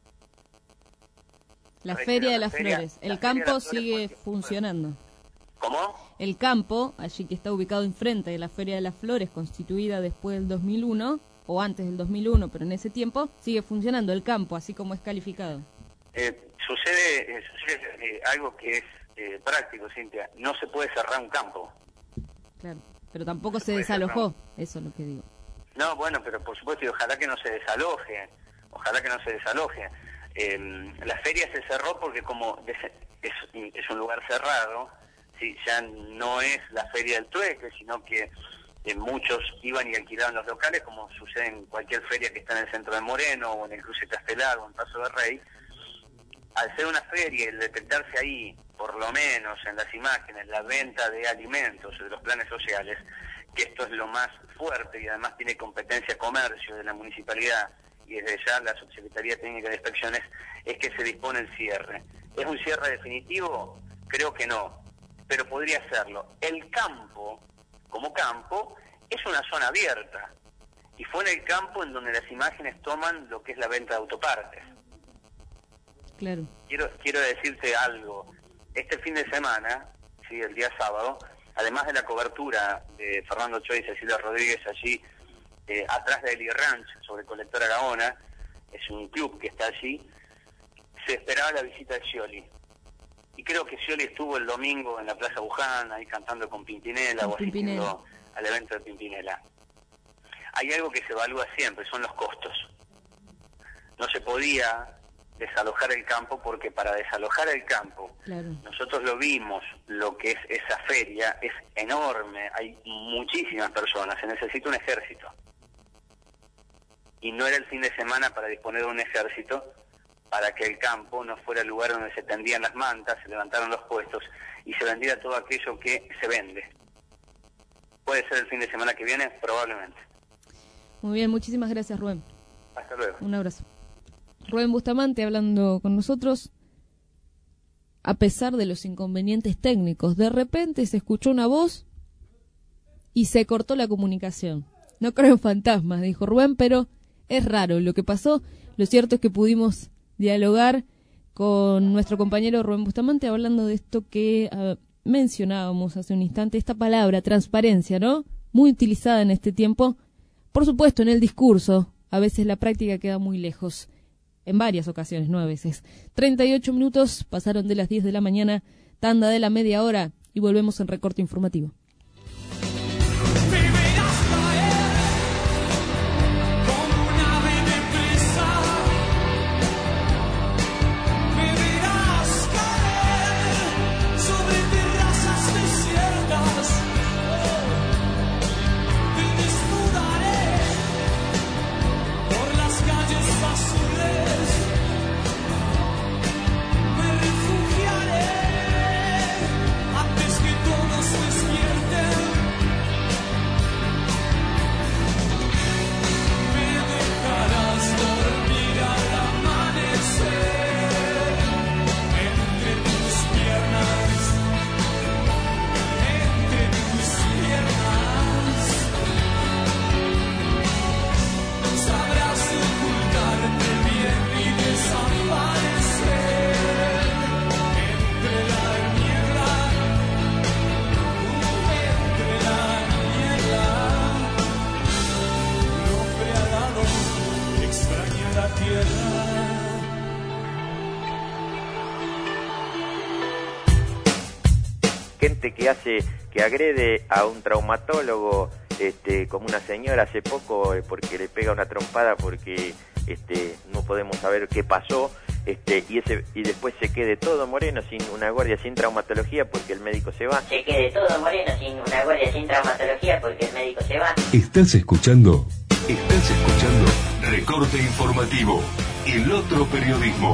La Feria de las feria, Flores, el la campo Feria de las Flores sigue fue- funcionando. ¿Cómo? El campo, allí que está ubicado enfrente de la Feria de las Flores, constituida después del dos mil uno, o antes del dos mil uno, pero en ese tiempo, sigue funcionando el campo, así como es calificado. Eh, sucede eh, sucede eh, algo que es eh, práctico, Cintia. No se puede cerrar un campo. Claro, pero tampoco se puede ser, desalojó, eso es lo que digo. No, bueno, pero por supuesto, y ojalá que no se desaloje. Ojalá que no se desaloje. Eh, la feria se cerró porque como es, es, es un lugar cerrado, ¿sí? Ya no es la Feria del Trueque, sino que eh, muchos iban y alquilaban los locales, como sucede en cualquier feria que está en el centro de Moreno, o en el Cruce Castelar, o en Paso de Rey. Al ser una feria y el detectarse ahí, por lo menos en las imágenes, la venta de alimentos, de los planes sociales, que esto es lo más fuerte y además tiene competencia comercio de la municipalidad y desde ya la Subsecretaría Técnica de Inspecciones, es que se dispone el cierre. ¿Es un cierre definitivo? Creo que no, pero podría serlo. El campo, como campo, es una zona abierta y fue en el campo en donde las imágenes toman lo que es la venta de autopartes. Claro. Quiero quiero decirte algo. Este fin de semana, sí, el día sábado, además de la cobertura de Fernando Choy y Cecilia Rodríguez allí, eh, atrás de Eli Ranch, sobre Colectora Gaona, es un club que está allí, se esperaba la visita de Scioli. Y creo que Scioli estuvo el domingo en la Plaza Buján, ahí cantando con Pimpinela Con o Pimpinela. asistiendo al evento de Pimpinela. Hay algo que se evalúa siempre, son los costos. No se podía desalojar el campo porque para desalojar el campo, Claro. nosotros lo vimos, lo que es esa feria es enorme, hay muchísimas personas, se necesita un ejército. Y no era el fin de semana para disponer de un ejército, para que el campo no fuera el lugar donde se tendían las mantas, se levantaron los puestos y se vendiera todo aquello que se vende. ¿Puede ser el fin de semana que viene? Probablemente. Muy bien, muchísimas gracias, Rubén. Hasta luego. Un abrazo. Rubén Bustamante hablando con nosotros. A pesar de los inconvenientes técnicos, de repente se escuchó una voz y se cortó la comunicación. No creo en fantasmas, dijo Rubén, pero es raro lo que pasó. Lo cierto es que pudimos dialogar con nuestro compañero Rubén Bustamante hablando de esto que uh, mencionábamos hace un instante, esta palabra, transparencia, ¿no? Muy utilizada en este tiempo. Por supuesto, en el discurso, a veces la práctica queda muy lejos. En varias ocasiones, no a veces. treinta y ocho minutos pasaron de las diez de la mañana, tanda de la media hora y volvemos en recorte informativo. gente que hace, que agrede a un traumatólogo, este, como una señora hace poco, eh, porque le pega una trompada porque este, no podemos saber qué pasó, este, y ese y después se quede todo Moreno sin una guardia, sin traumatología porque el médico se va. Se quede todo Moreno sin una guardia, sin traumatología porque el médico se va. ¿Estás escuchando? Estás escuchando Recorte Informativo, el otro periodismo.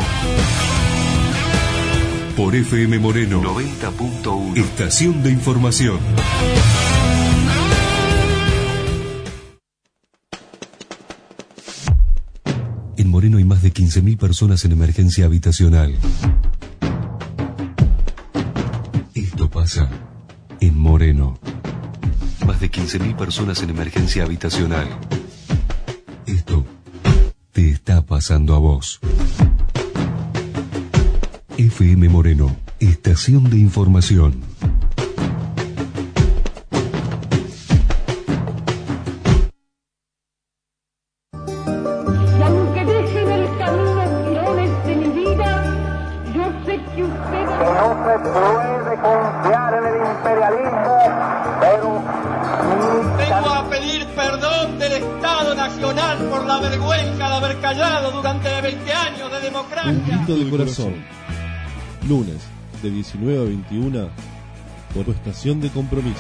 Por F M Moreno noventa punto uno. Estación de información. En Moreno hay más de quince mil personas en emergencia habitacional. Esto pasa en Moreno. Más de quince mil personas en emergencia habitacional. Esto te está pasando a vos. F M Moreno, estación de información. Y aunque dejen el camino tirones de mi vida, yo sé que usted... Que no se puede confiar en el imperialismo, pero... Vengo a pedir perdón del Estado Nacional por la vergüenza de haber callado durante veinte años de democracia. Un grito de corazón. Lunes, de diecinueve a veintiuna, por tu estación de compromiso.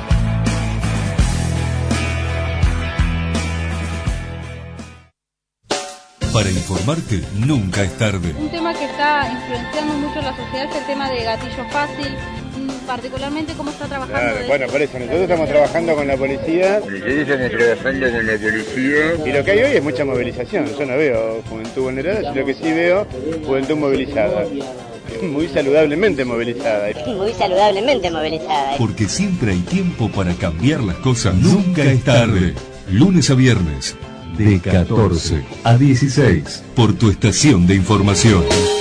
Para informarte, nunca es tarde. Un tema que está influenciando mucho la sociedad es el tema de gatillo fácil, particularmente cómo está trabajando. Claro, bueno, por eso, nosotros estamos trabajando con la policía. Nosotros estamos trabajando con la policía. Y lo que hay hoy es mucha movilización. Yo no veo juventud vulnerable, lo que sí veo, juventud movilizada. Muy saludablemente movilizada. Muy saludablemente movilizada. Porque siempre hay tiempo para cambiar las cosas. Nunca es tarde. Lunes a viernes, de catorce a dieciséis, por tu estación de información.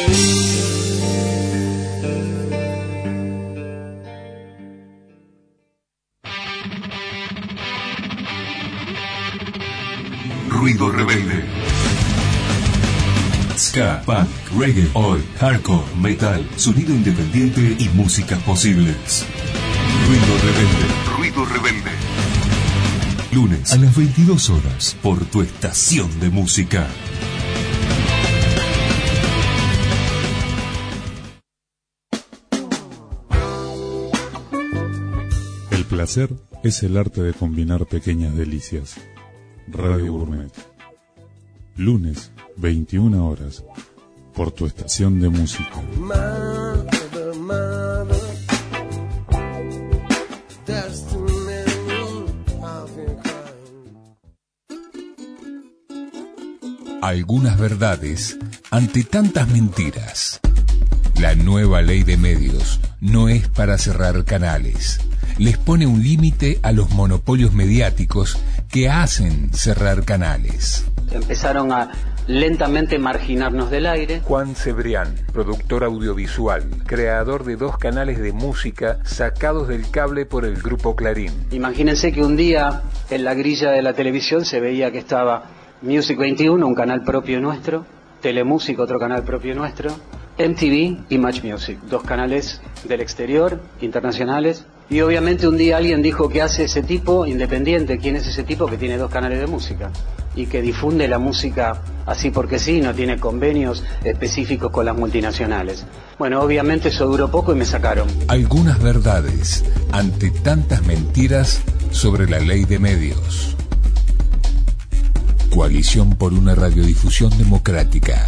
Ruido rebelde. Ska, punk, reggae, oi, hardcore, metal, sonido independiente y músicas posibles. Ruido rebelde. Ruido rebelde. Lunes a las veintidós horas por tu estación de música. El placer es el arte de combinar pequeñas delicias. Radio Gourmet. Lunes, veintiuna horas, por tu estación de música. Mother, mother, there's too many of you crying. Algunas verdades ante tantas mentiras. La nueva ley de medios no es para cerrar canales. Les pone un límite a los monopolios mediáticos que hacen cerrar canales. Empezaron a lentamente marginarnos del aire. Juan Cebrián, productor audiovisual, creador de dos canales de música sacados del cable por el grupo Clarín. Imagínense que un día en la grilla de la televisión se veía que estaba Music veintiuno, un canal propio nuestro, Telemusic, otro canal propio nuestro, M T V y Match Music, dos canales del exterior, internacionales. Y obviamente un día alguien dijo: ¿qué hace ese tipo independiente? ¿Quién es ese tipo que tiene dos canales de música? Y que difunde la música así porque sí, no tiene convenios específicos con las multinacionales. Bueno, obviamente eso duró poco y me sacaron. Algunas verdades ante tantas mentiras sobre la ley de medios. Coalición por una radiodifusión democrática.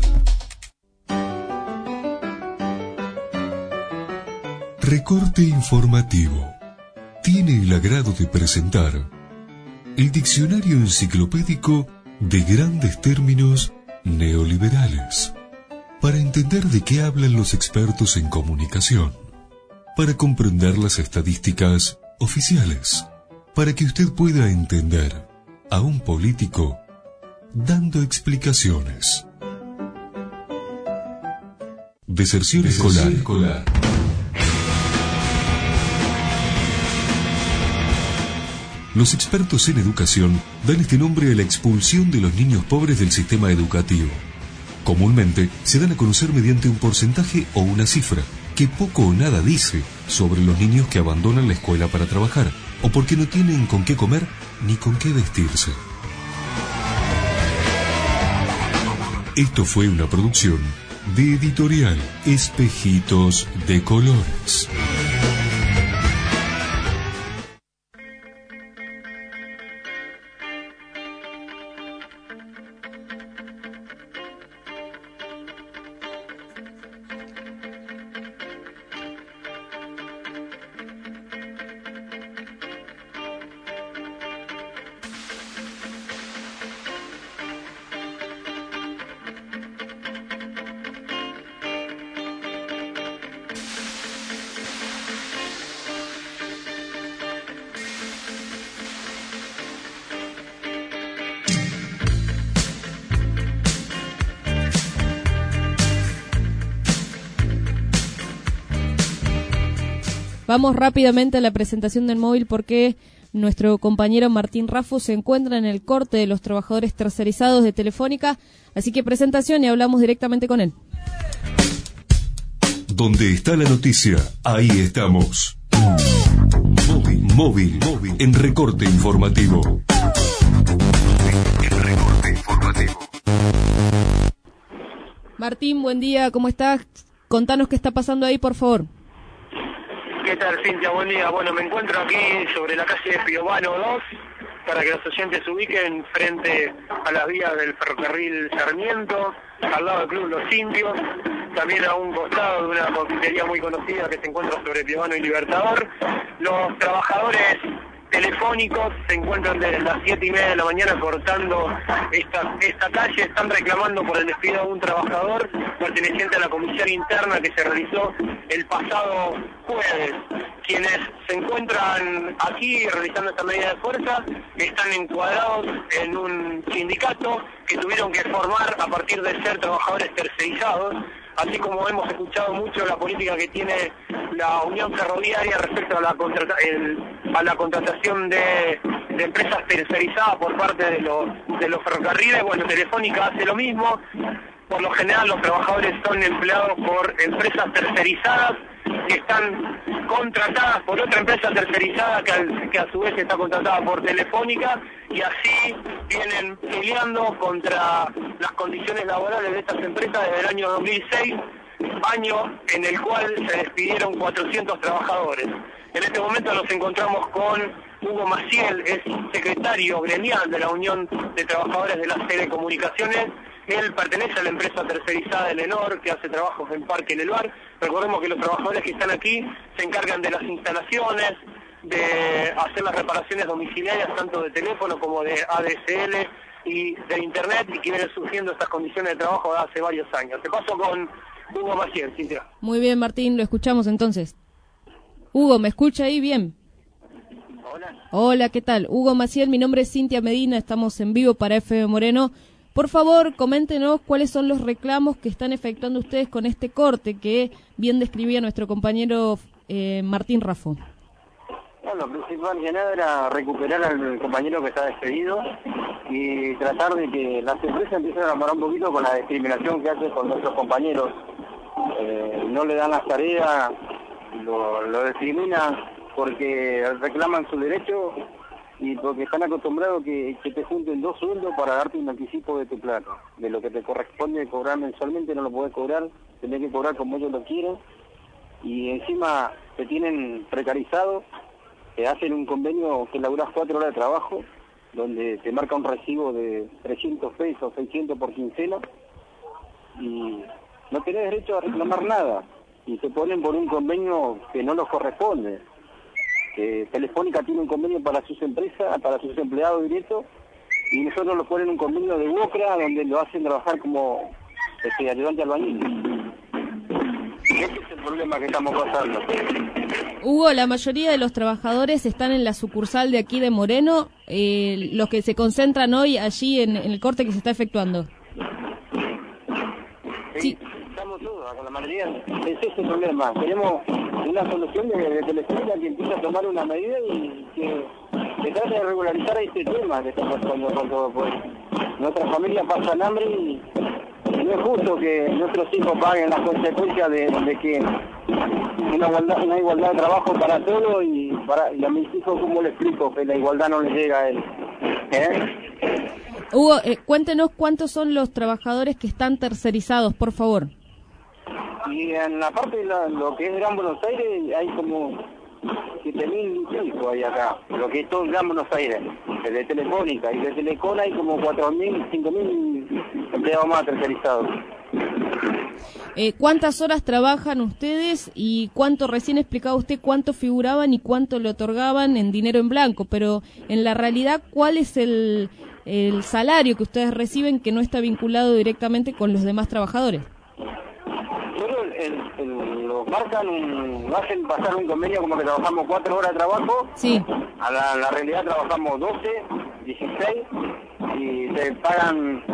Recorte informativo. Tiene el agrado de presentar el diccionario enciclopédico de grandes términos neoliberales, para entender de qué hablan los expertos en comunicación, para comprender las estadísticas oficiales, para que usted pueda entender a un político dando explicaciones. Deserción, Deserción escolar. escolar. Los expertos en educación dan este nombre a la expulsión de los niños pobres del sistema educativo. Comúnmente se dan a conocer mediante un porcentaje o una cifra que poco o nada dice sobre los niños que abandonan la escuela para trabajar o porque no tienen con qué comer ni con qué vestirse. Esto fue una producción de Editorial Espejitos de Colores. Vamos rápidamente a la presentación del móvil porque nuestro compañero Martín Raffo se encuentra en el corte de los trabajadores tercerizados de Telefónica, así que presentación y hablamos directamente con él. Donde está la noticia, ahí estamos. Móvil, móvil, móvil, en recorte informativo. En recorte informativo. Martín, buen día, ¿cómo estás? Contanos qué está pasando ahí, por favor. ¿Qué tal, Cintia? Buen día. Bueno, me encuentro aquí sobre la calle Piovano dos, para que los oyentes se ubiquen frente a las vías del ferrocarril Sarmiento, al lado del Club Los Indios, también a un costado de una confitería muy conocida que se encuentra sobre Piovano y Libertador. Los trabajadores telefónicos se encuentran desde las siete y media de la mañana cortando esta, esta calle, están reclamando por el despido de un trabajador perteneciente a la comisión interna que se realizó el pasado jueves. Quienes se encuentran aquí realizando esta medida de fuerza están encuadrados en un sindicato que tuvieron que formar a partir de ser trabajadores tercerizados, así como hemos escuchado mucho la política que tiene la Unión Ferroviaria respecto a la, contrata el, a la contratación de, de empresas tercerizadas por parte de los, de los ferrocarriles. Bueno, Telefónica hace lo mismo. Por lo general los trabajadores son empleados por empresas tercerizadas que están contratadas por otra empresa tercerizada que, al, que a su vez está contratada por Telefónica, y así vienen peleando contra las condiciones laborales de estas empresas desde el año dos mil seis, año en el cual se despidieron cuatrocientos trabajadores. En este momento nos encontramos con Hugo Maciel, es secretario gremial de la Unión de Trabajadores de las Telecomunicaciones. Él pertenece a la empresa tercerizada de Lenor, que hace trabajos en Parque Leluar. Recordemos que los trabajadores que están aquí se encargan de las instalaciones, de hacer las reparaciones domiciliarias, tanto de teléfono como de A D S L y de Internet, y que vienen surgiendo estas condiciones de trabajo hace varios años. Te paso con Hugo Maciel, Cintia. Muy bien, Martín, lo escuchamos entonces. Hugo, ¿me escucha ahí bien? Hola. Hola, ¿qué tal? Hugo Maciel, mi nombre es Cintia Medina, estamos en vivo para F M Moreno. Por favor, coméntenos cuáles son los reclamos que están efectuando ustedes con este corte que bien describía nuestro compañero eh, Martín Raffo. Bueno, lo principal que nada era recuperar al compañero que está despedido y tratar de que las empresas empiecen a parar un poquito con la discriminación que hacen con nuestros compañeros. Eh, no le dan las tareas, lo, lo discriminan porque reclaman su derecho y porque están acostumbrados que, que te junten dos sueldos para darte un anticipo de tu plata. De lo que te corresponde cobrar mensualmente no lo podés cobrar, tenés que cobrar como ellos lo quieren, y encima te tienen precarizado, te hacen un convenio que laburás cuatro horas de trabajo, donde te marca un recibo de trescientos pesos, seiscientos por quincena, y no tenés derecho a reclamar nada, y te ponen por un convenio que no nos corresponde. Que Telefónica tiene un convenio para sus empresas, para sus empleados directos, y nosotros nos ponen un convenio de Bucra donde lo hacen trabajar como este, ayudante albañil. Ese es el problema que estamos pasando. Hugo, la mayoría de los trabajadores están en la sucursal de aquí de Moreno, eh, los que se concentran hoy allí en, en el corte que se está efectuando. Sí, estamos todos, con la mayoría, ese es el problema. Tenemos una solución de, de Telefónica que empieza a tomar una medida y que, que trata de regularizar este tema que está pasando con todo, pues nuestra familia pasa hambre y, no es justo que nuestros hijos paguen las consecuencias de, de que una igualdad, una igualdad de trabajo para todos y, para, y a mis hijos, ¿cómo le explico que la igualdad no les llega a él? ¿Eh? Hugo, eh, cuéntenos cuántos son los trabajadores que están tercerizados, por favor. Y en la parte de la, lo que es Gran Buenos Aires hay como siete mil y pico hay acá, lo que es todo Gran Buenos Aires, de Telefónica, y de Telecom hay como cuatro mil, cinco mil empleados más tercerizados. Eh, ¿Cuántas horas trabajan ustedes y cuánto, recién explicaba usted cuánto figuraban y cuánto le otorgaban en dinero en blanco, pero en la realidad, ¿cuál es el, el salario que ustedes reciben que no está vinculado directamente con los demás trabajadores? Pero el, el, lo marcan, un, lo hacen pasar un convenio como que trabajamos cuatro horas de trabajo. Sí. A la, la realidad trabajamos doce, dieciséis y te pagan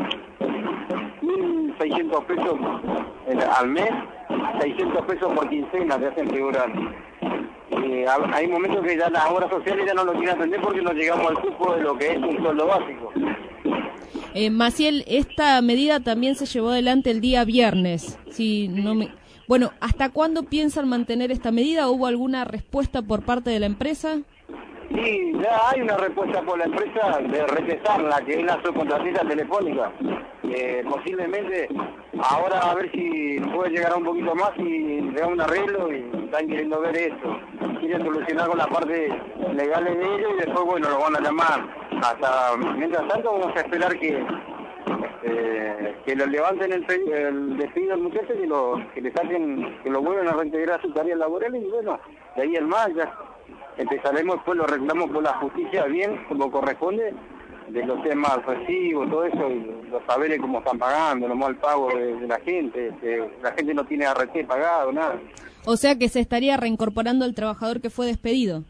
mil seiscientos pesos el, al mes, seiscientos pesos por quincena te hacen figurar. Y a, hay momentos que ya las obras sociales ya no lo quieren atender porque no llegamos al cupo de lo que es un sueldo básico. Eh, Maciel, esta medida también se llevó adelante el día viernes. Si no me... Bueno, ¿hasta cuándo piensan mantener esta medida? ¿Hubo alguna respuesta por parte de la empresa? Sí, ya hay una respuesta por la empresa de rechazarla, que es la subcontratista telefónica. Eh, posiblemente ahora a ver si puede llegar a un poquito más y le da un arreglo y están queriendo ver esto. Quieren solucionar con la parte legal de ellos y después, bueno, lo van a llamar. Hasta mientras tanto vamos a esperar que eh, que lo levanten el, el despido al muchacho y lo, que le saquen, que lo vuelvan a reintegrar a sus tareas laborales y bueno, de ahí el más ya empezaremos, después lo arreglamos por la justicia bien, como corresponde, de los temas recibos, todo eso, y los saberes cómo están pagando, lo mal pago de, de la gente, que la gente no tiene R T pagado, nada. O sea que se estaría reincorporando al trabajador que fue despedido.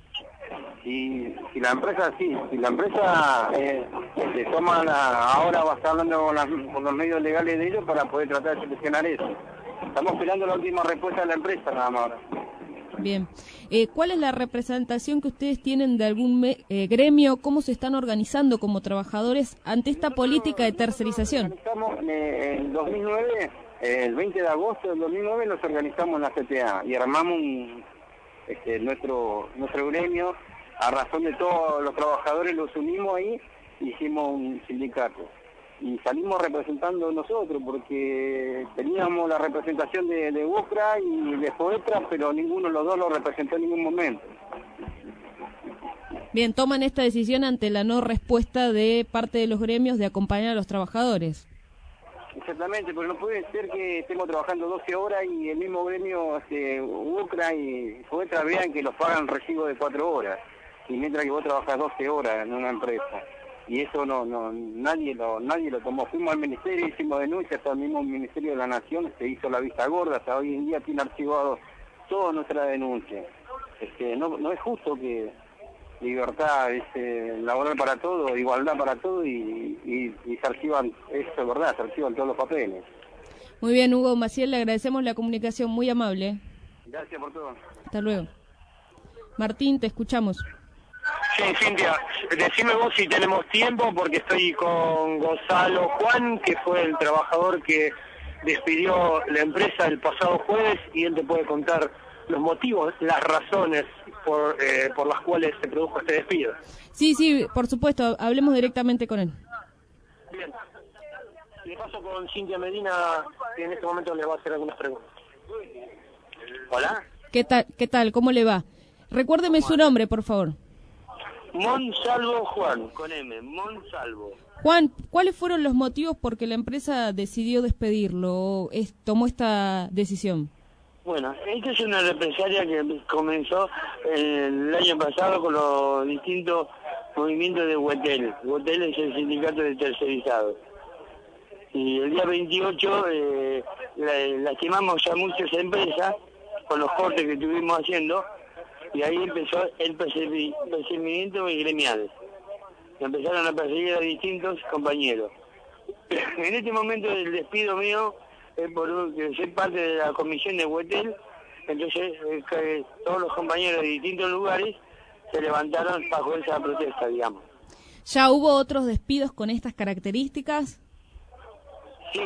Y si la empresa sí, si la empresa eh, se toma la, ahora va a estar hablando con, las, con los medios legales de ellos para poder tratar de solucionar eso. Estamos esperando la última respuesta de la empresa nada más ahora. Bien. Eh, ¿Cuál es la representación que ustedes tienen de algún me, eh, gremio? ¿Cómo se están organizando como trabajadores ante esta política de tercerización? Estamos eh, en dos mil nueve, eh, el veinte de agosto del dos mil nueve nos organizamos en la C T A y armamos un, este, nuestro nuestro gremio. A razón de todos los trabajadores los unimos ahí, hicimos un sindicato. Y salimos representando nosotros, porque teníamos la representación de, de UCRA y de FOETRA, pero ninguno de los dos lo representó en ningún momento. Bien, toman esta decisión ante la no respuesta de parte de los gremios de acompañar a los trabajadores. Exactamente, pero no puede ser que estemos trabajando doce horas y el mismo gremio, este, UCRA y FOETRA, vean que los pagan recibo de cuatro horas. Y mientras que vos trabajas doce horas en una empresa. Y eso no no nadie lo nadie lo tomó. Fuimos al ministerio, hicimos denuncias, hasta el mismo Ministerio de la Nación se hizo la vista gorda, hasta hoy en día tiene archivado toda nuestra denuncia. Este, no, no es justo que libertad este, laboral para todo, igualdad para todo y, y, y se archivan, eso es verdad, se archivan todos los papeles. Muy bien, Hugo Maciel, le agradecemos la comunicación, muy amable. Gracias por todo. Hasta luego. Martín, te escuchamos. Sí, Cintia, decime vos si tenemos tiempo, porque estoy con Gonzalo Juan, que fue el trabajador que despidió la empresa el pasado jueves, y él te puede contar los motivos, las razones por, eh, por las cuales se produjo este despido. Sí, sí, por supuesto, hablemos directamente con él. Bien. Le paso con Cintia Medina, que en este momento le va a hacer algunas preguntas. Hola. ¿Qué tal? ¿Qué tal? ¿Cómo le va? Recuérdeme su nombre, por favor. Monsalvo Juan, con M, Monsalvo. Juan, ¿cuáles fueron los motivos por que la empresa decidió despedirlo o es, tomó esta decisión? Bueno, esta es una represalia que comenzó el año pasado con los distintos movimientos de Huetel. Huetel es el sindicato de tercerizados. Y el día veintiocho eh, lastimamos a muchas empresas con los cortes que estuvimos haciendo. Y ahí empezó el perseguimiento gremial. Empezaron a perseguir a distintos compañeros. En este momento el despido mío es por ser parte de la comisión de Huetel, entonces eh, todos los compañeros de distintos lugares se levantaron bajo esa protesta, digamos. ¿Ya hubo otros despidos con estas características? Sí,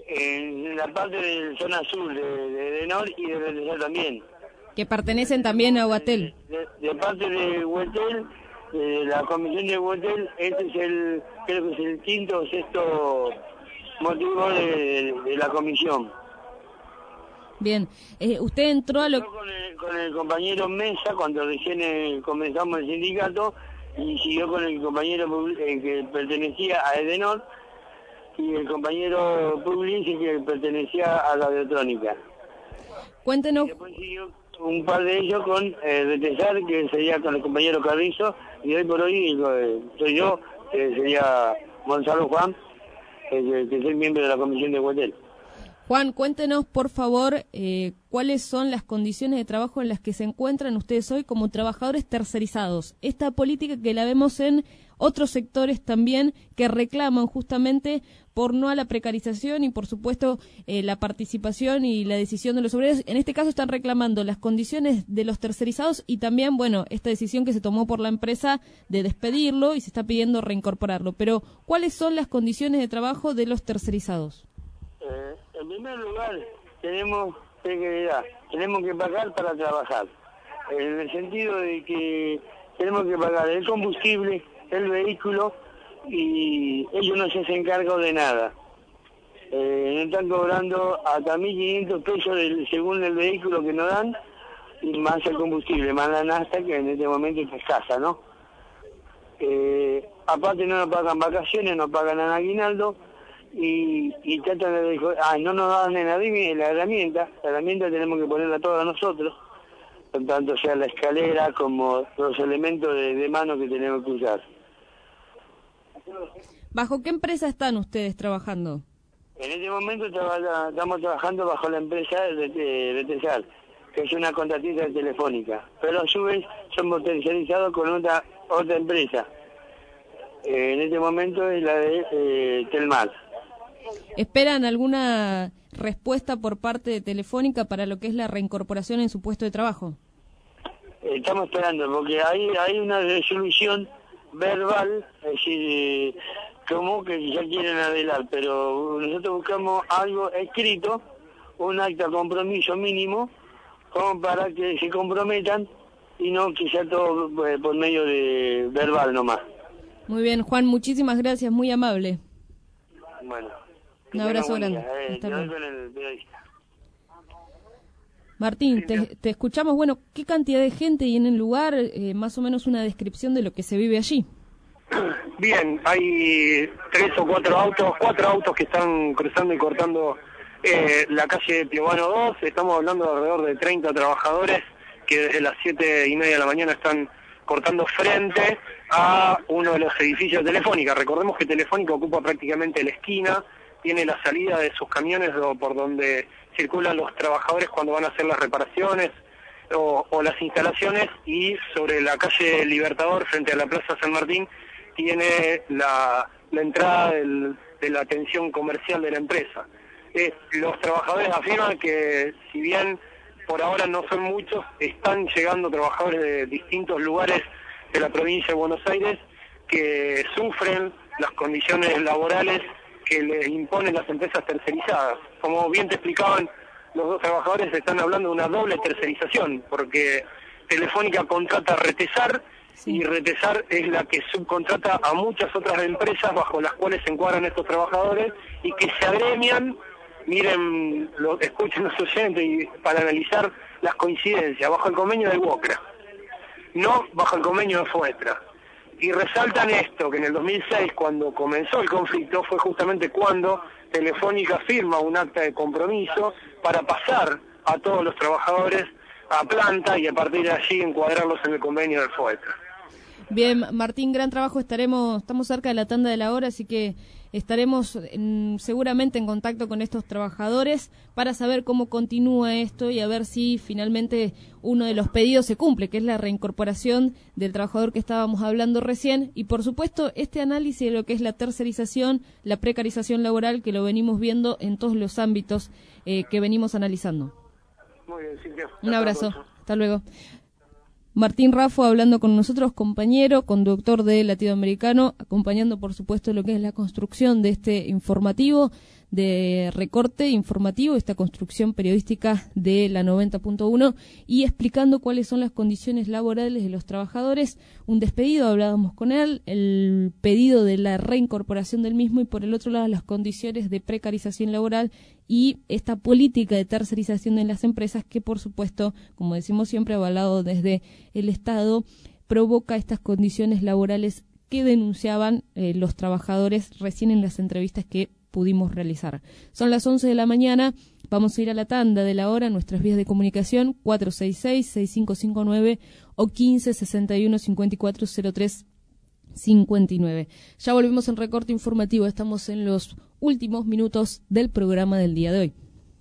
en la parte de la zona sur de, de Edenor y de Retesar también. Que pertenecen también a Huatel. De, de parte de Huatel, de la comisión de Huatel, este es el, creo que es el quinto o sexto motivo de, de la comisión. Bien, eh, usted entró a lo... Con el, con el compañero Mesa cuando recién eh, comenzamos el sindicato y siguió con el compañero eh, que pertenecía a Edenor y el compañero Pugliese que pertenecía a la Biotrónica. Cuéntenos... Y después siguió un par de ellos con eh, Retesar, que sería con el compañero Carrizo, y hoy por hoy eh, soy yo, que sería Gonzalo Juan, eh, que soy miembro de la comisión de Huatel. Juan, cuéntenos, por favor, eh, cuáles son las condiciones de trabajo en las que se encuentran ustedes hoy como trabajadores tercerizados. Esta política que la vemos en otros sectores también que reclaman justamente por no a la precarización y, por supuesto, eh, la participación y la decisión de los obreros. En este caso están reclamando las condiciones de los tercerizados y también, bueno, esta decisión que se tomó por la empresa de despedirlo y se está pidiendo reincorporarlo. Pero, ¿cuáles son las condiciones de trabajo de los tercerizados? Eh, en primer lugar, tenemos precariedad, tenemos que pagar para trabajar, en el sentido de que tenemos que pagar el combustible, el vehículo, y ellos no se hacen cargo de nada. Eh, nos están cobrando hasta mil quinientos pesos del, según el vehículo que nos dan, y más el combustible, más la nafta, que en este momento es escasa, ¿no? Eh, aparte no nos pagan vacaciones, no pagan aguinaldo, y, y tratan de decir, ah, no nos dan la herramienta, la herramienta tenemos que ponerla toda nosotros, tanto sea la escalera como los elementos de, de mano que tenemos que usar. ¿Bajo qué empresa están ustedes trabajando? En este momento traba, estamos trabajando bajo la empresa de Retesar, que es una contratista telefónica, pero a su vez somos tercerizados con otra otra empresa. Eh, en este momento es la de eh, Telmar. ¿Esperan alguna respuesta por parte de Telefónica para lo que es la reincorporación en su puesto de trabajo? Estamos esperando, porque hay, hay una resolución verbal, es decir, como que ya quieren adelantar, pero nosotros buscamos algo escrito, un acta de compromiso mínimo, como para que se comprometan y no que sea todo eh, por medio de verbal nomás. Muy bien, Juan, muchísimas gracias, muy amable. Bueno. Un abrazo grande. Eh, Hasta luego. con el periodista. Martín, te, te escuchamos. Bueno, ¿qué cantidad de gente y en el lugar? Eh, más o menos una descripción de lo que se vive allí. Bien, hay tres o cuatro autos, cuatro autos que están cruzando y cortando eh, la calle Piovano dos. Estamos hablando de alrededor de treinta trabajadores que desde las siete y media de la mañana están cortando frente a uno de los edificios de Telefónica. Recordemos que Telefónica ocupa prácticamente la esquina, tiene la salida de sus camiones o por donde circulan los trabajadores cuando van a hacer las reparaciones o, o las instalaciones, y sobre la calle Libertador frente a la Plaza San Martín tiene la, la entrada del, de la atención comercial de la empresa. Eh, los trabajadores afirman que si bien por ahora no son muchos, están llegando trabajadores de distintos lugares de la provincia de Buenos Aires que sufren las condiciones laborales que les imponen las empresas tercerizadas. Como bien te explicaban, los dos trabajadores están hablando de una doble tercerización, porque Telefónica contrata a Retesar, sí, y Retesar es la que subcontrata a muchas otras empresas bajo las cuales se encuadran estos trabajadores y que se agremian. Miren, lo, escuchen los oyentes y para analizar las coincidencias, bajo el convenio de Wocra, no bajo el convenio de Foestra. Y resaltan esto, que en el dos mil seis, cuando comenzó el conflicto, fue justamente cuando Telefónica firma un acta de compromiso para pasar a todos los trabajadores a planta y a partir de allí encuadrarlos en el convenio del Foestra. Bien, Martín, gran trabajo. Estaremos, estamos cerca de la tanda de la hora, así que estaremos en, seguramente en contacto con estos trabajadores para saber cómo continúa esto y a ver si finalmente uno de los pedidos se cumple, que es la reincorporación del trabajador que estábamos hablando recién, y por supuesto este análisis de lo que es la tercerización, la precarización laboral, que lo venimos viendo en todos los ámbitos eh, que venimos analizando. Muy bien, Silvia. Un abrazo, hasta luego. Martín Raffo hablando con nosotros, compañero, conductor de Latinoamericano, acompañando por supuesto lo que es la construcción de este informativo de Recorte Informativo, esta construcción periodística de la noventa punto uno, y explicando cuáles son las condiciones laborales de los trabajadores. Un despedido, hablábamos con él, el pedido de la reincorporación del mismo, y por el otro lado las condiciones de precarización laboral y esta política de tercerización de las empresas que, por supuesto, como decimos siempre, avalado desde el Estado, provoca estas condiciones laborales que denunciaban eh, los trabajadores recién en las entrevistas que pudimos realizar. Son las once de la mañana, vamos a ir a la tanda de la hora, nuestras vías de comunicación cuatro seis seis, seis cinco cinco nueve o quince sesenta y uno cincuenta y cuatro cero tres cincuenta y nueve. Ya volvemos en Recorte Informativo, estamos en los últimos minutos del programa del día de hoy.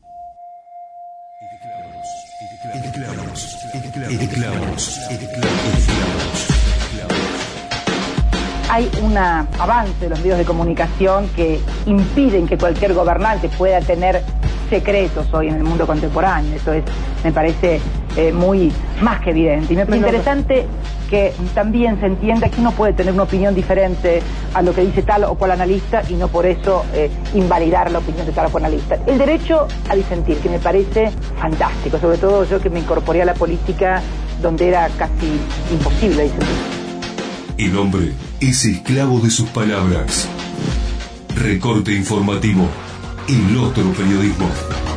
Hay un avance de los medios de comunicación que impiden que cualquier gobernante pueda tener secretos hoy en el mundo contemporáneo. Eso es, me parece eh, muy más que evidente. Y me parece interesante que también se entienda que uno puede tener una opinión diferente a lo que dice tal o cual analista y no por eso eh, invalidar la opinión de tal o cual analista. El derecho a disentir, que me parece fantástico, sobre todo yo que me incorporé a la política donde era casi imposible disentir. El hombre es esclavo de sus palabras. Recorte Informativo, el otro periodismo.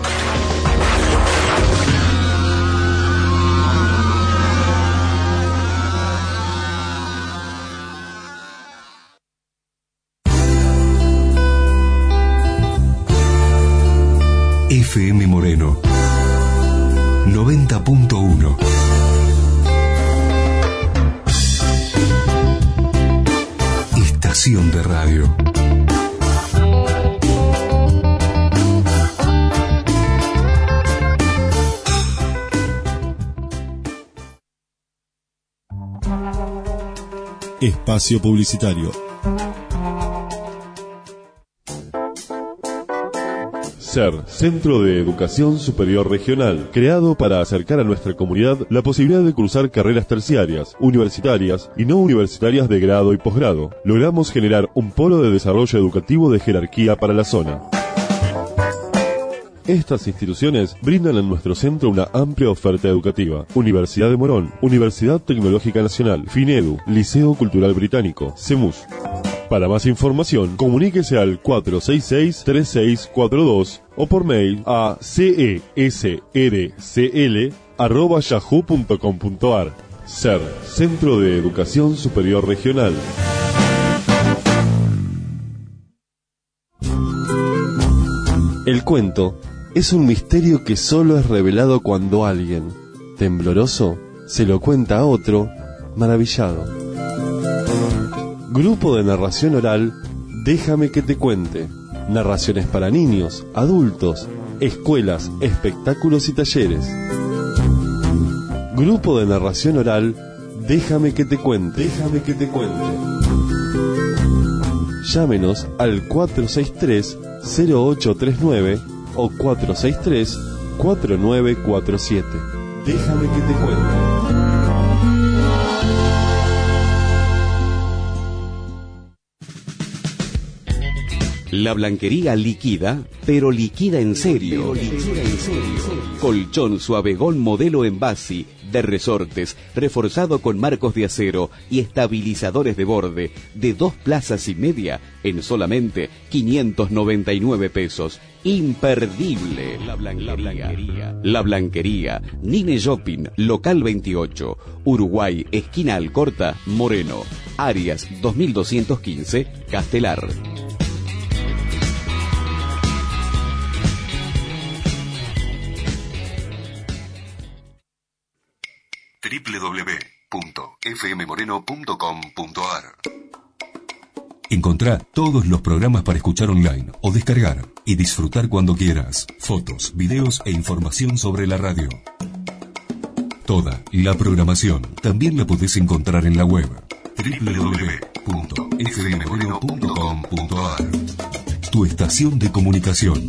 F M Moreno noventa punto uno. Estación de radio. Espacio publicitario. SER, Centro de Educación Superior Regional, creado para acercar a nuestra comunidad la posibilidad de cursar carreras terciarias, universitarias y no universitarias de grado y posgrado. Logramos generar un polo de desarrollo educativo de jerarquía para la zona. Estas instituciones brindan en nuestro centro una amplia oferta educativa. Universidad de Morón, Universidad Tecnológica Nacional, FINEDU, Liceo Cultural Británico, CEMUS. Para más información, comuníquese al cuatro seis seis, tres seis cuatro dos o por mail a cesrcl arroba yahoo punto com punto ar. SER, Centro de Educación Superior Regional. El cuento es un misterio que solo es revelado cuando alguien, tembloroso, se lo cuenta a otro, maravillado. Grupo de narración oral, Déjame que te cuente. Narraciones para niños, adultos, escuelas, espectáculos y talleres. Grupo de narración oral, Déjame que te cuente. Déjame que te cuente. Llámenos al cuatro seis tres, cero ocho tres nueve o cuatro seis tres, cuatro nueve cuatro siete. Déjame que te cuente. La blanquería liquida, pero liquida en serio. Colchón Suavegón modelo Envasi, de resortes, reforzado con marcos de acero y estabilizadores de borde, de dos plazas y media, en solamente quinientos noventa y nueve pesos. Imperdible. La blanquería. La blanquería. Nine Shopping, local veintiocho, Uruguay, esquina Alcorta, Moreno. Arias dos mil doscientos quince, Castelar. doble u doble u doble u punto f m moreno punto com punto a r. Encontrá todos los programas para escuchar online o descargar y disfrutar cuando quieras. Fotos, videos e información sobre la radio. Toda la programación también la podés encontrar en la web doble u doble u doble u punto f m moreno punto com punto a r. Tu estación de comunicación.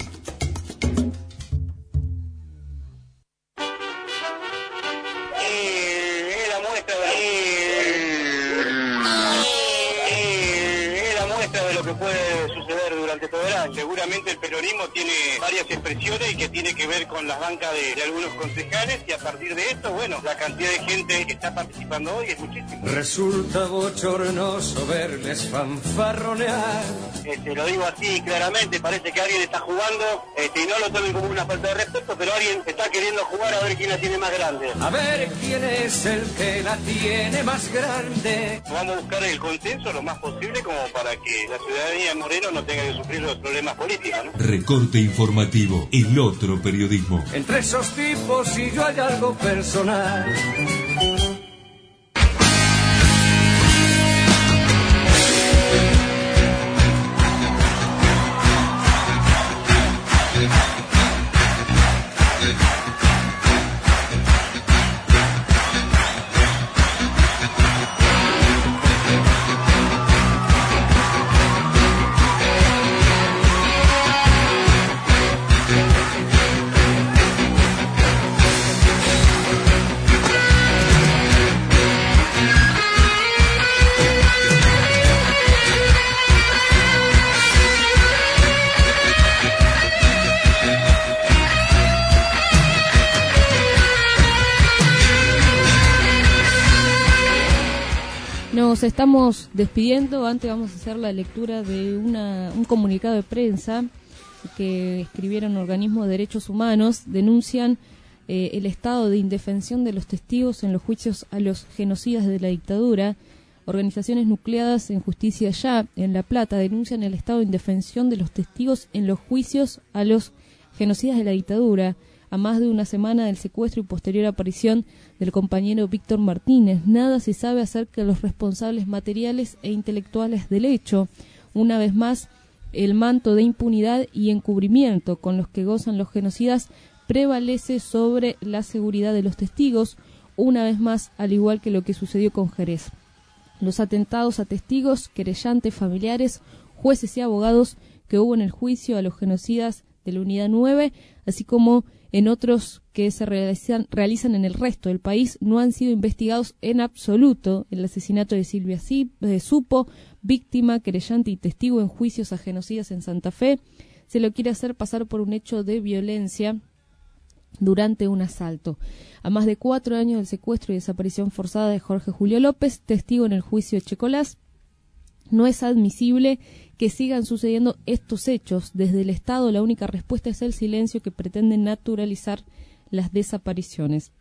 claramente el peronismo tiene varias expresiones y que tiene que ver con las bancas de, de algunos concejales, y a partir de esto, bueno, la cantidad de gente que está participando hoy es muchísima. Resulta bochornoso verles fanfarronear. Este, lo digo así claramente, parece que alguien está jugando, este, y no lo tomen como una falta de respeto, pero alguien está queriendo jugar a ver quién la tiene más grande. A ver quién es el que la tiene más grande. Vamos a buscar el consenso lo más posible como para que la ciudadanía de Moreno no tenga que sufrir los problemas políticos, ¿no? Recorte informativo, el otro periodismo. Entre esos tipos y yo hay algo personal. Nos estamos despidiendo. Antes vamos a hacer la lectura de una, un comunicado de prensa que escribieron organismos de derechos humanos. Denuncian eh, el estado de indefensión de los testigos en los juicios a los genocidas de la dictadura. Organizaciones nucleadas en Justicia Ya, en La Plata, denuncian el estado de indefensión de los testigos en los juicios a los genocidas de la dictadura, a más de una semana del secuestro y posterior aparición del compañero Víctor Martínez. Nada se sabe acerca de los responsables materiales e intelectuales del hecho. Una vez más, el manto de impunidad y encubrimiento con los que gozan los genocidas prevalece sobre la seguridad de los testigos, una vez más, al igual que lo que sucedió con Jerez. Los atentados a testigos, querellantes, familiares, jueces y abogados que hubo en el juicio a los genocidas de la Unidad nueve, así como en otros que se realizan, realizan en el resto del país, no han sido investigados en absoluto. El asesinato de Silvia Supo, víctima, querellante y testigo en juicios a genocidas en Santa Fe, se lo quiere hacer pasar por un hecho de violencia durante un asalto. A más de cuatro años del secuestro y desaparición forzada de Jorge Julio López, testigo en el juicio de Checolás, no es admisible que sigan sucediendo estos hechos. Desde el Estado la única respuesta es el silencio que pretende naturalizar las desapariciones.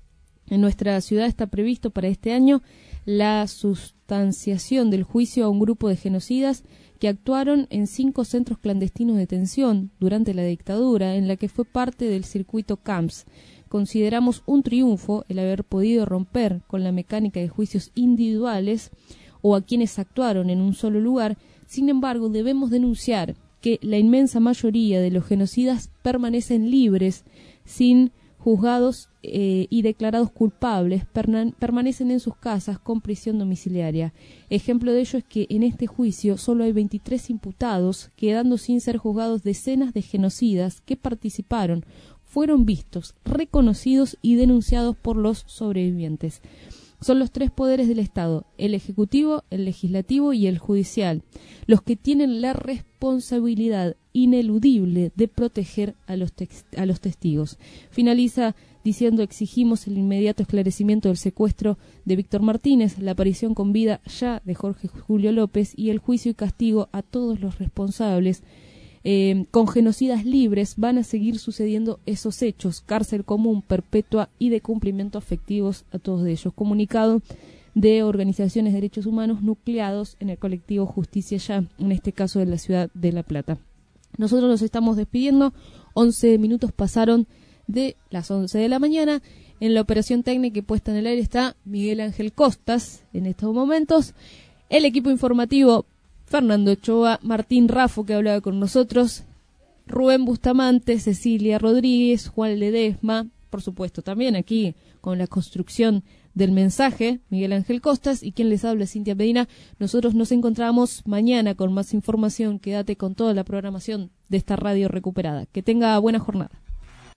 En nuestra ciudad está previsto para este año la sustanciación del juicio a un grupo de genocidas que actuaron en cinco centros clandestinos de detención durante la dictadura, en la que fue parte del circuito Camps. Consideramos un triunfo el haber podido romper con la mecánica de juicios individuales o a quienes actuaron en un solo lugar. Sin embargo, debemos denunciar que la inmensa mayoría de los genocidas permanecen libres, sin juzgados eh, y declarados culpables, perna- permanecen en sus casas con prisión domiciliaria. Ejemplo de ello es que en este juicio solo hay veintitrés imputados, quedando sin ser juzgados decenas de genocidas que participaron, fueron vistos, reconocidos y denunciados por los sobrevivientes. Son los tres poderes del Estado, el Ejecutivo, el Legislativo y el Judicial, los que tienen la responsabilidad ineludible de proteger a los, a los testigos. Finaliza diciendo: exigimos el inmediato esclarecimiento del secuestro de Víctor Martínez, la aparición con vida ya de Jorge Julio López y el juicio y castigo a todos los responsables. Eh, con genocidas libres van a seguir sucediendo esos hechos, cárcel común, perpetua y de cumplimiento afectivos a todos ellos. Comunicado de organizaciones de derechos humanos nucleados en el colectivo Justicia Ya, en este caso de la ciudad de La Plata. Nosotros nos estamos despidiendo, once minutos pasaron de las once de la mañana. En la operación técnica y puesta en el aire está Miguel Ángel Costas en estos momentos. El equipo informativo: Fernando Ochoa, Martín Rafo, que hablaba con nosotros, Rubén Bustamante, Cecilia Rodríguez, Juan Ledesma, por supuesto también aquí con la construcción del mensaje, Miguel Ángel Costas, y quien les habla, Cintia Medina. Nosotros nos encontramos mañana con más información. Quédate con toda la programación de esta radio recuperada. Que tenga buena jornada.